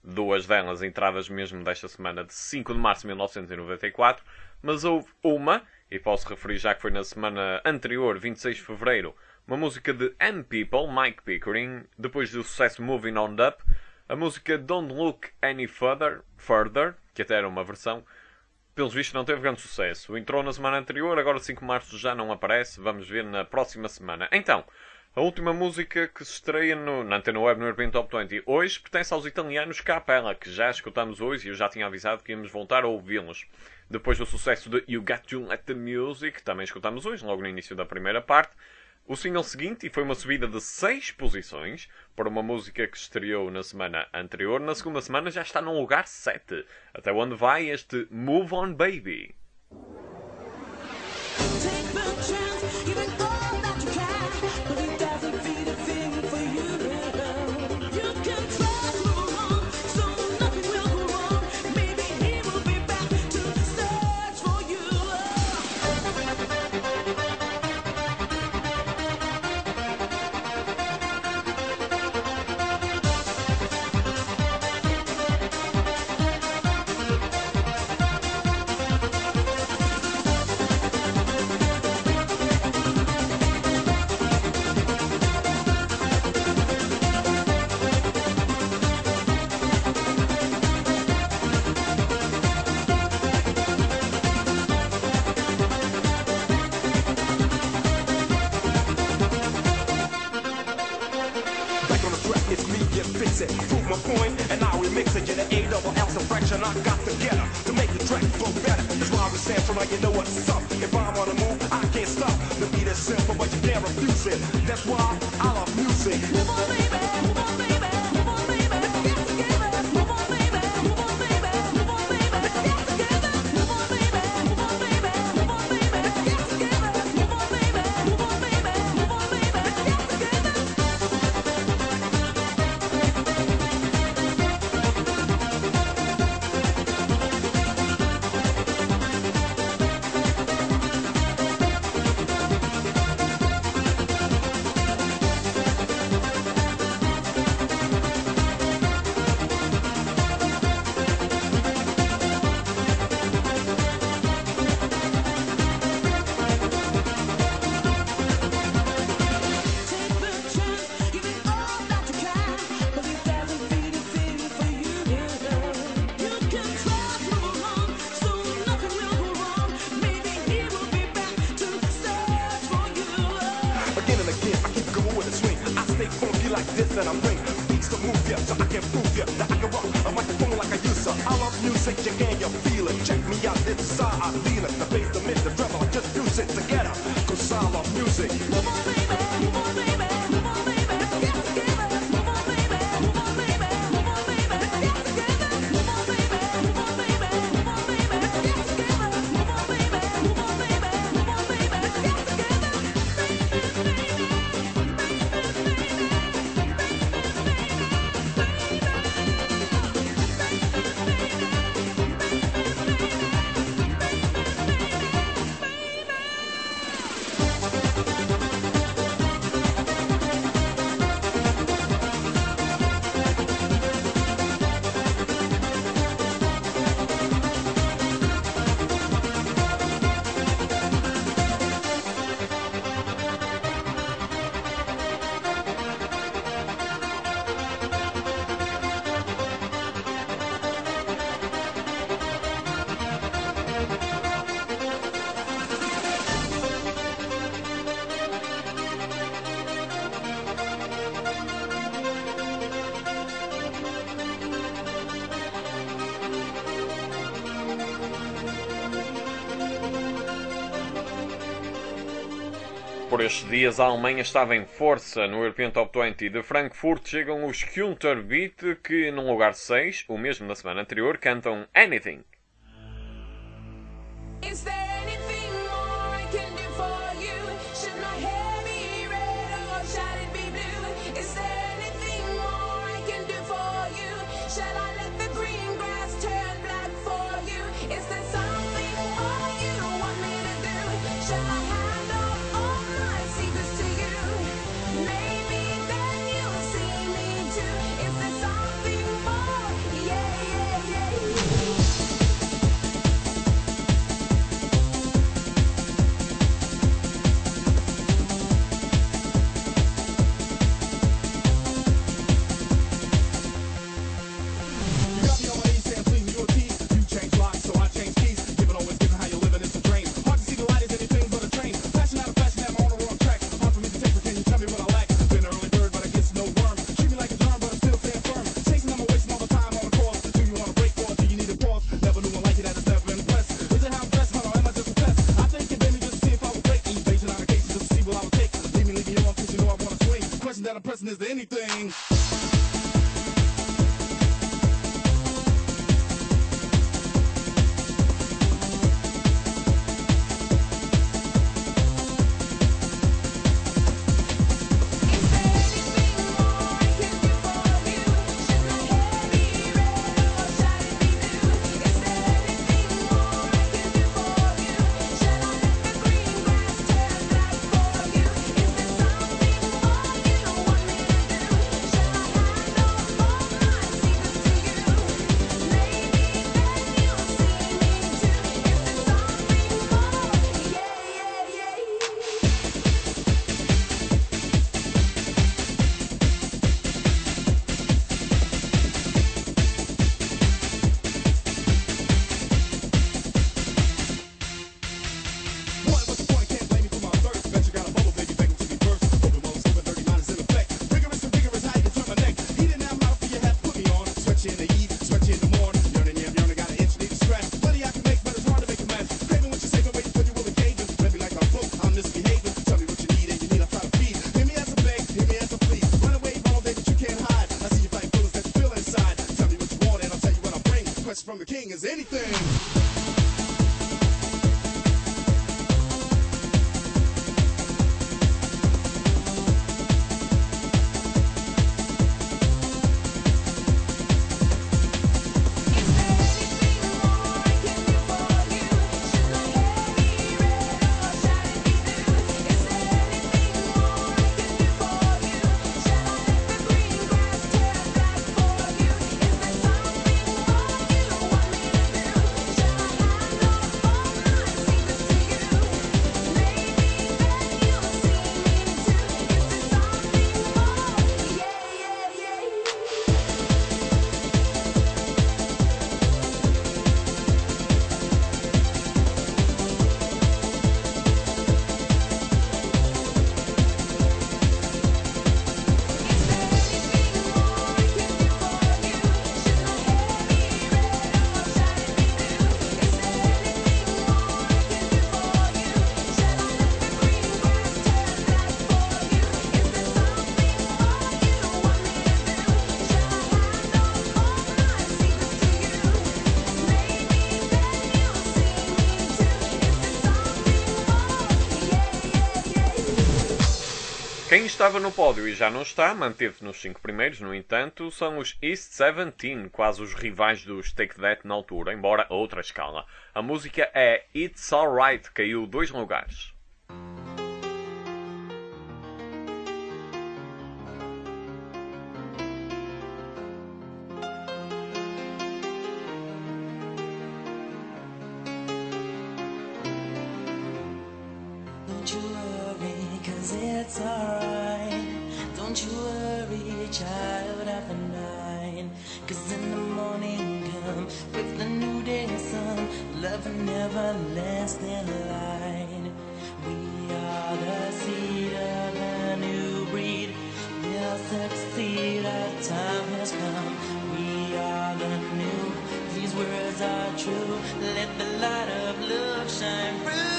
2 delas entradas mesmo desta semana de 5 de março de 1994, mas houve uma, e posso referir já que foi na semana anterior, 26 de fevereiro, uma música de M People, Mike Pickering, depois do sucesso Moving On Up, a música Don't Look Any Further, que até era uma versão, pelos vistos não teve grande sucesso. Entrou na semana anterior, agora 5 de março já não aparece, vamos ver na próxima semana. Então, a última música que se estreia na Antena Web no European Top 20 hoje pertence aos italianos Capella, que já escutamos hoje e eu já tinha avisado que íamos voltar a ouvi-los. Depois do sucesso de You Got to Let the Music, também escutamos hoje, logo no início da primeira parte. O single seguinte, e foi uma subida de 6 posições para uma música que estreou na semana anterior, na segunda semana já está num lugar 7. Até onde vai este Move On Baby? Take the chance, coin, and now we mix it. Get an A-double-L fraction. I got together to make the track flow better. That's why we sample like you know what's up. If I'm on the move, I can't stop. The beat is simple, but you can't refuse it. That's why I love music. Move on, baby. Move on, baby. Move on, baby. Let's get together. Move on, baby. Move on, baby. Move on, baby. Let's get together. Move on, baby. Move on, baby. Move on, baby. Let's get together. Move on, baby. Move on, baby. Move on, baby. Let's get together. Take the chance, give it all that you can. But it doesn't feed a thing for you. You can try to move along, so nothing will go wrong. Maybe he will be back to search for you. Again and again, I keep going with the swing. I stay funky like this and I'm bring beats to move ya, so I can prove ya that I can rock a microphone like I used to. I love music, you can you feel it. Check me out, this is how I feel it. The bass, the mid, the treble, just fuse it together. Cause I love music. Move on, baby. Move on, baby. Move on, baby. Let's get together. Move on, baby. Move on, baby. Move on, baby. Let's get together. Move on, baby. Move on, baby. Move on, baby. Let's get together. Move on, baby. Move on, baby. Move on, baby. Let's get together. Por estes dias, a Alemanha estava em força no European Top 20. De Frankfurt chegam os Counterbeat, que, num lugar 6, o mesmo da semana anterior, cantam Anything. Is there anything more I can do for you? Should my hair be red or shall it be blue? Is there anything more I can do for you? Shall I let the green grass turn black for you? Is there something more you want me to do? Shall I hand off all my secrets to you? Maybe then you'll see me too. Is there something more? Yeah, yeah, yeah, yeah. You got me on my A saying please me your teeth. You change locks, so I change keys. Given always given how you're living, it's a drain. Hard to see the light is anything but a train. Fashion out of fashion, am I on the wrong track? Hard for me to take, but can you tell me what I lack? Been an early bird, but I guess no worm. Treat me like a germ, but I'm still staying firm. Chasing, I'm wasting all the time on the course. Do you want to break or do you need a pause? Never knew one like it, that has never been impressed. Is it how I'm dressed, or am I just a test? I think you made me just to see if I would break. Invasion on occasion just to see what I would take. Leave me alone, cause you know I want to swing. Question that I'm pressing is there anything? Is there anything more I can do for you? Should my hair be red or shall it be blue? Is there anything more I can do for you? Shall I let the green grass turn black for you? Is there something more you want me to do? Shall I king is anything. Quem estava no pódio e já não está, manteve nos 5 primeiros, no entanto, são os East 17, quase os rivais dos Take That na altura, embora a outra escala. A música é It's Alright, caiu 2 lugares. Don't you worry, 'cause it's alright. Don't you worry, child after 9. 'Cause in the morning come with the new day sun, love will never last in line. We are the seed of a new breed. We'll succeed, our time has come. We are the new, these words are true. Let the light of love shine through.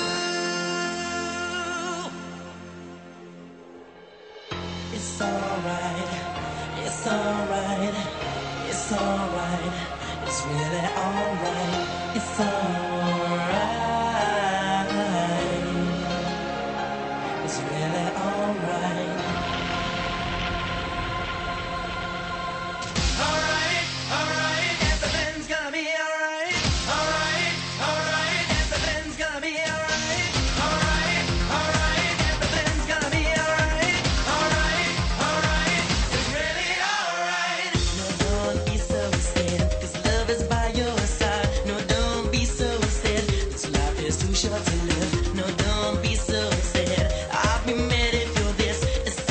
It's alright, it's alright, it's alright, it's really alright, it's alright, it's really alright. Alright, alright, everything's gonna be alright. Alright, alright, everything's gonna be alright. Alright, alright, everything's gonna be alright. Alright, alright, it's really alright. No, don't be so sad, 'cause love is by your side. No, don't be so sad, this life is too short to live. No, don't be so sad, I'll be mad if you're this. It's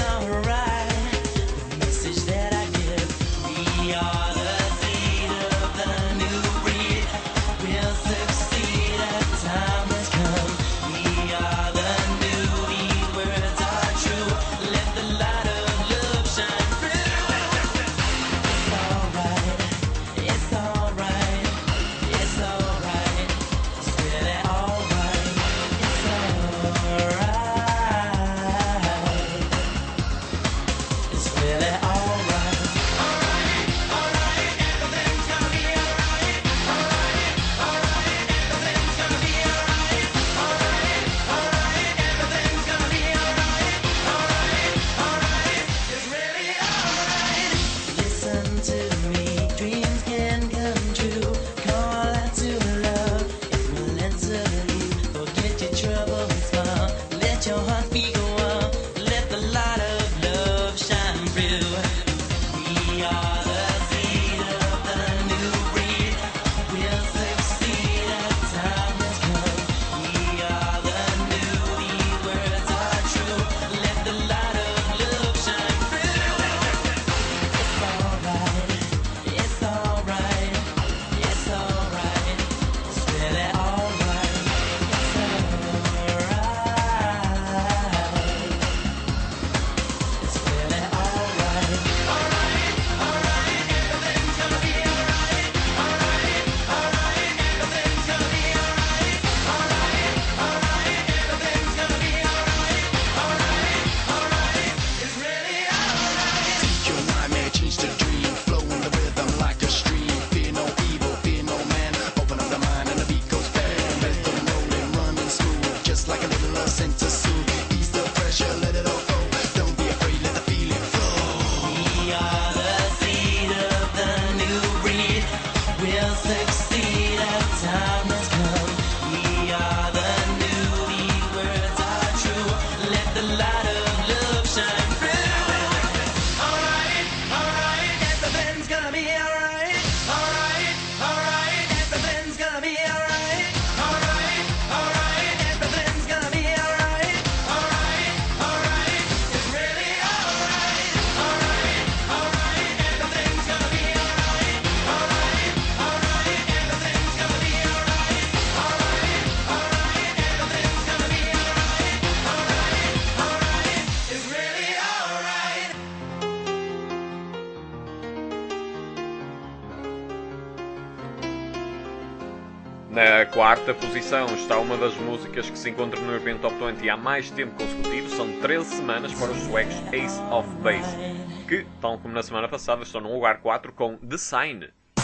Na quarta posição está uma das músicas que se encontra no European Top 20 há mais tempo consecutivo. São 13 semanas para os suecos Ace of Base, que, tal como na semana passada, estão no lugar 4 com The Sign.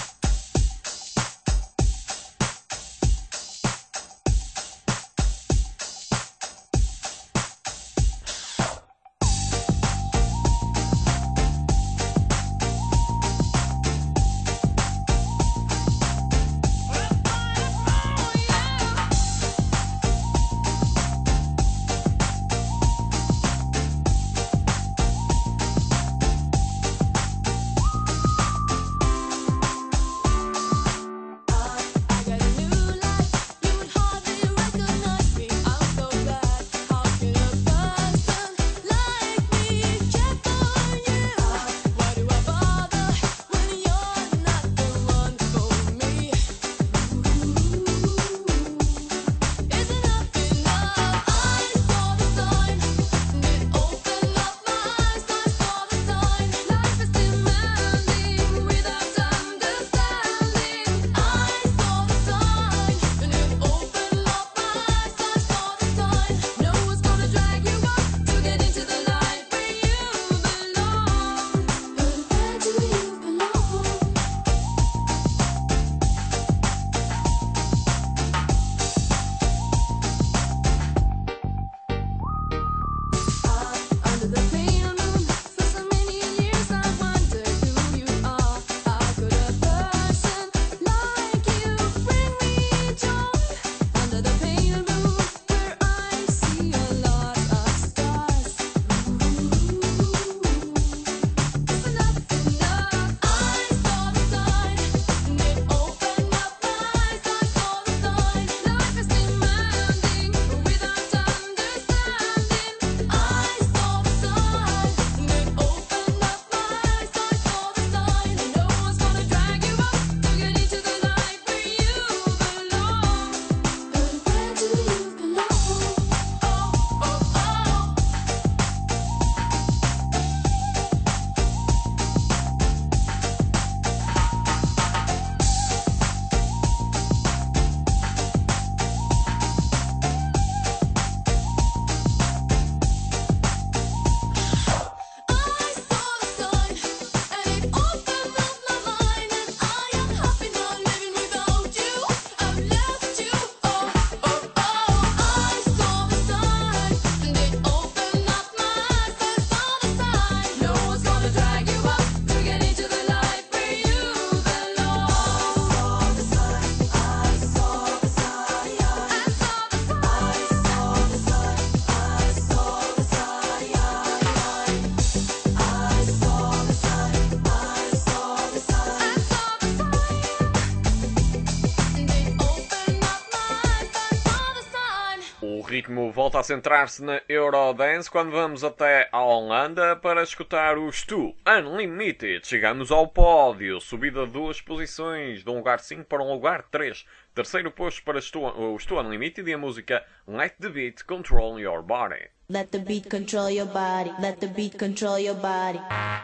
O ritmo volta a centrar-se na Eurodance quando vamos até a Holanda para escutar os Stu Unlimited. Chegamos ao pódio, subida 2 posições, de um lugar 5 para um lugar 3. Terceiro posto para o Stu Unlimited e a música Let the Beat Control Your Body. Let the beat control your body. Let the beat control your body.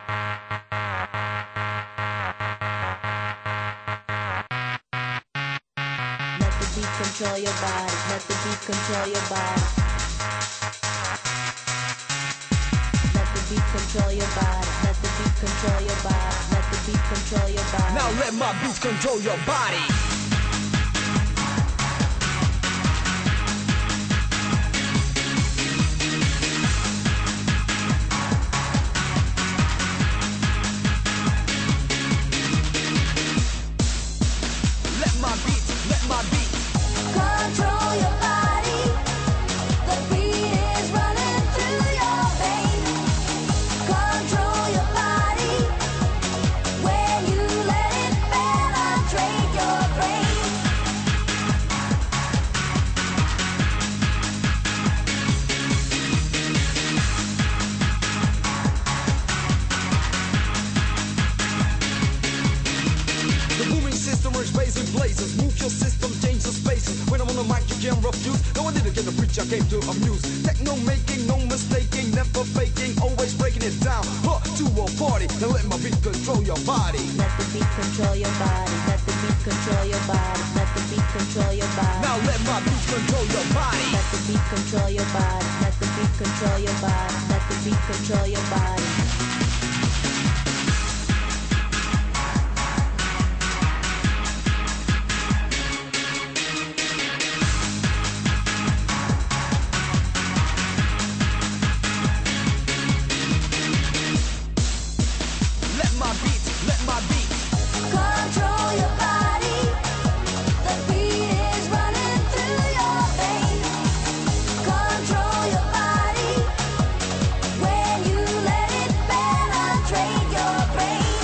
Let the beat control your body. Let the beat control your body. Let the beat control your body. Let the beat control your body. Let the beat control your body. Now let my beats control your body. Control your body. The beat is running through your veins. Control your body. When you let it penetrate your brain. The booming system is raising blazes. Move your system, change the spaces. When I'm on the mic, you can't refuse. No, I didn't get the preach, I came to amuse. Techno making, no mistaking, never faking, always breaking it down. To a party, now let my beat control your body. Let the beat control your body. Let the beat control your body. Let the beat control your body. control your body. Let the beat control your body. Let the beat control your body. Let my beat Control your body. The beat is running through your veins. Control your body. When you let it penetrate your brain.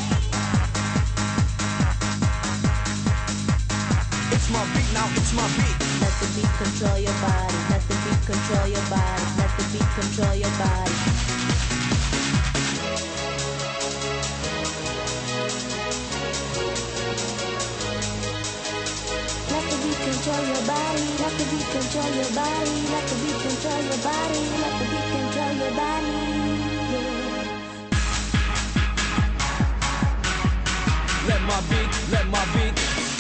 It's my beat now, it's my beat. Let the beat control your body. Let the beat control your body. Let the beat control your body. Let the beat control your body. Let the beat control your body. Let the beat control your body. Let the beat control your body. Yeah. Let my beat, let my beat.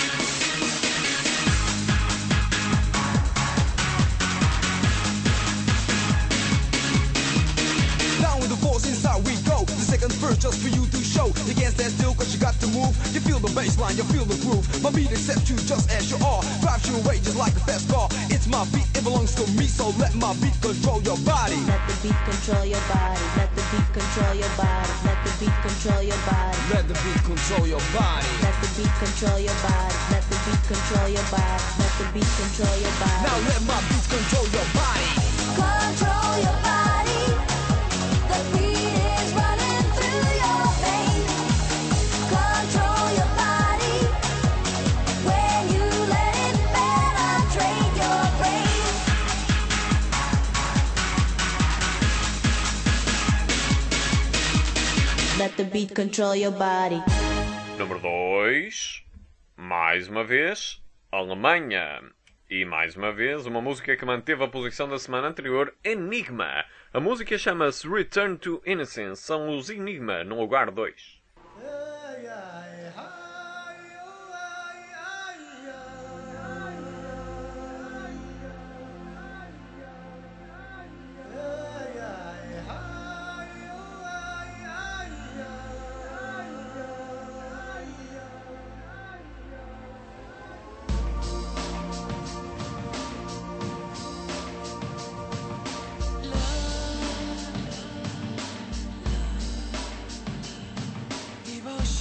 Down with the force, inside we go. The second verse just for you to show. You can't stand still cause you got to move. You feel the bassline, you feel the groove. My beat accepts you just as you are. Drives you away just like a fast car. It's my beat, it belongs to me. So let my beat control your body. Let the beat control your body. Let the beat control your body. Let the beat control your body. Let the beat control your body. Let the beat control your body. Let the beat control your body. Let the beat control your body. Now let my beat control your body. Control your body. The beat is running through your veins. Control your body. When you let it penetrate your brain. Let the beat control your body. Número 2. Mais uma vez, Alemanha. E mais uma vez, uma música que manteve a posição da semana anterior, Enigma. A música chama-se Return to Innocence. São os Enigma, no lugar 2. Keep on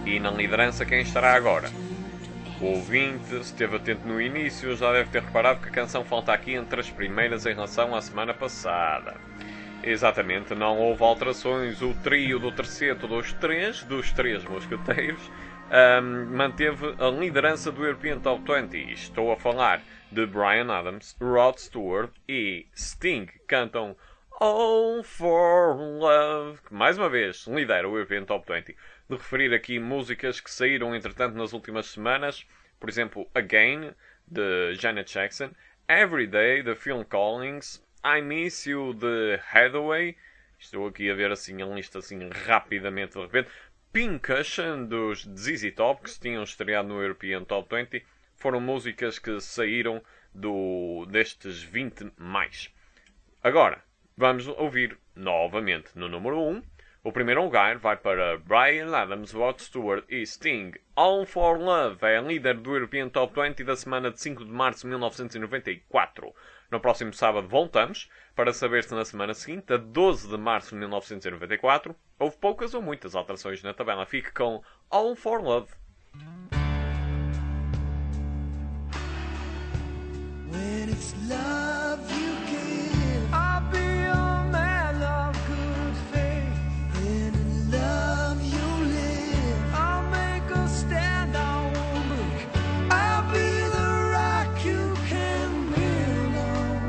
E na liderança quem estará agora? O ouvinte, se esteve atento no início, já deve ter reparado que a canção falta aqui entre as primeiras em relação à semana passada. Exatamente, não houve alterações. O trio do terceto dos três mosqueteiros, manteve a liderança do European Top 20. Estou a falar de Bryan Adams, Rod Stewart e Sting, cantam All for Love, que mais uma vez lidera o European Top 20. De referir aqui músicas que saíram entretanto nas últimas semanas, por exemplo, Again, de Janet Jackson, Every Day, de Phil Collins, I Miss You, de Hathaway. Estou aqui a ver assim a lista assim rapidamente de repente. Pincushion, dos ZZ Top, que se tinham estreado no European Top 20. Foram músicas que saíram destes 20 mais. Agora, vamos ouvir novamente no número 1. O primeiro lugar vai para Bryan Adams, Rod Stewart e Sting. All for Love é a líder do European Top 20 da semana de 5 de março de 1994. No próximo sábado voltamos para saber se na semana seguinte, a 12 de março de 1994, houve poucas ou muitas alterações na tabela. Fique com All for Love. When it's love you give, I'll be a man of good faith. And in love you live, I'll make a stand, I won't break. I'll be the rock you can build on.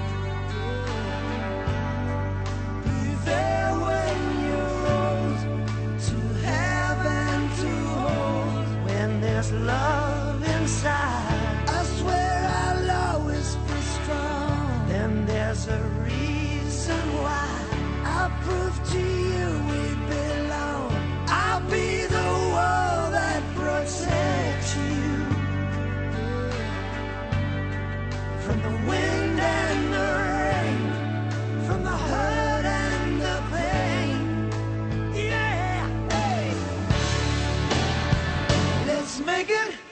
Be there when you're old, to have and to hold. When there's love inside, I swear I'll always be strong. Then there's a reason why I'll prove to you we belong. I'll be the wall that protects you from the wind and the rain, from the hurt and the pain. Yeah, hey. Let's make it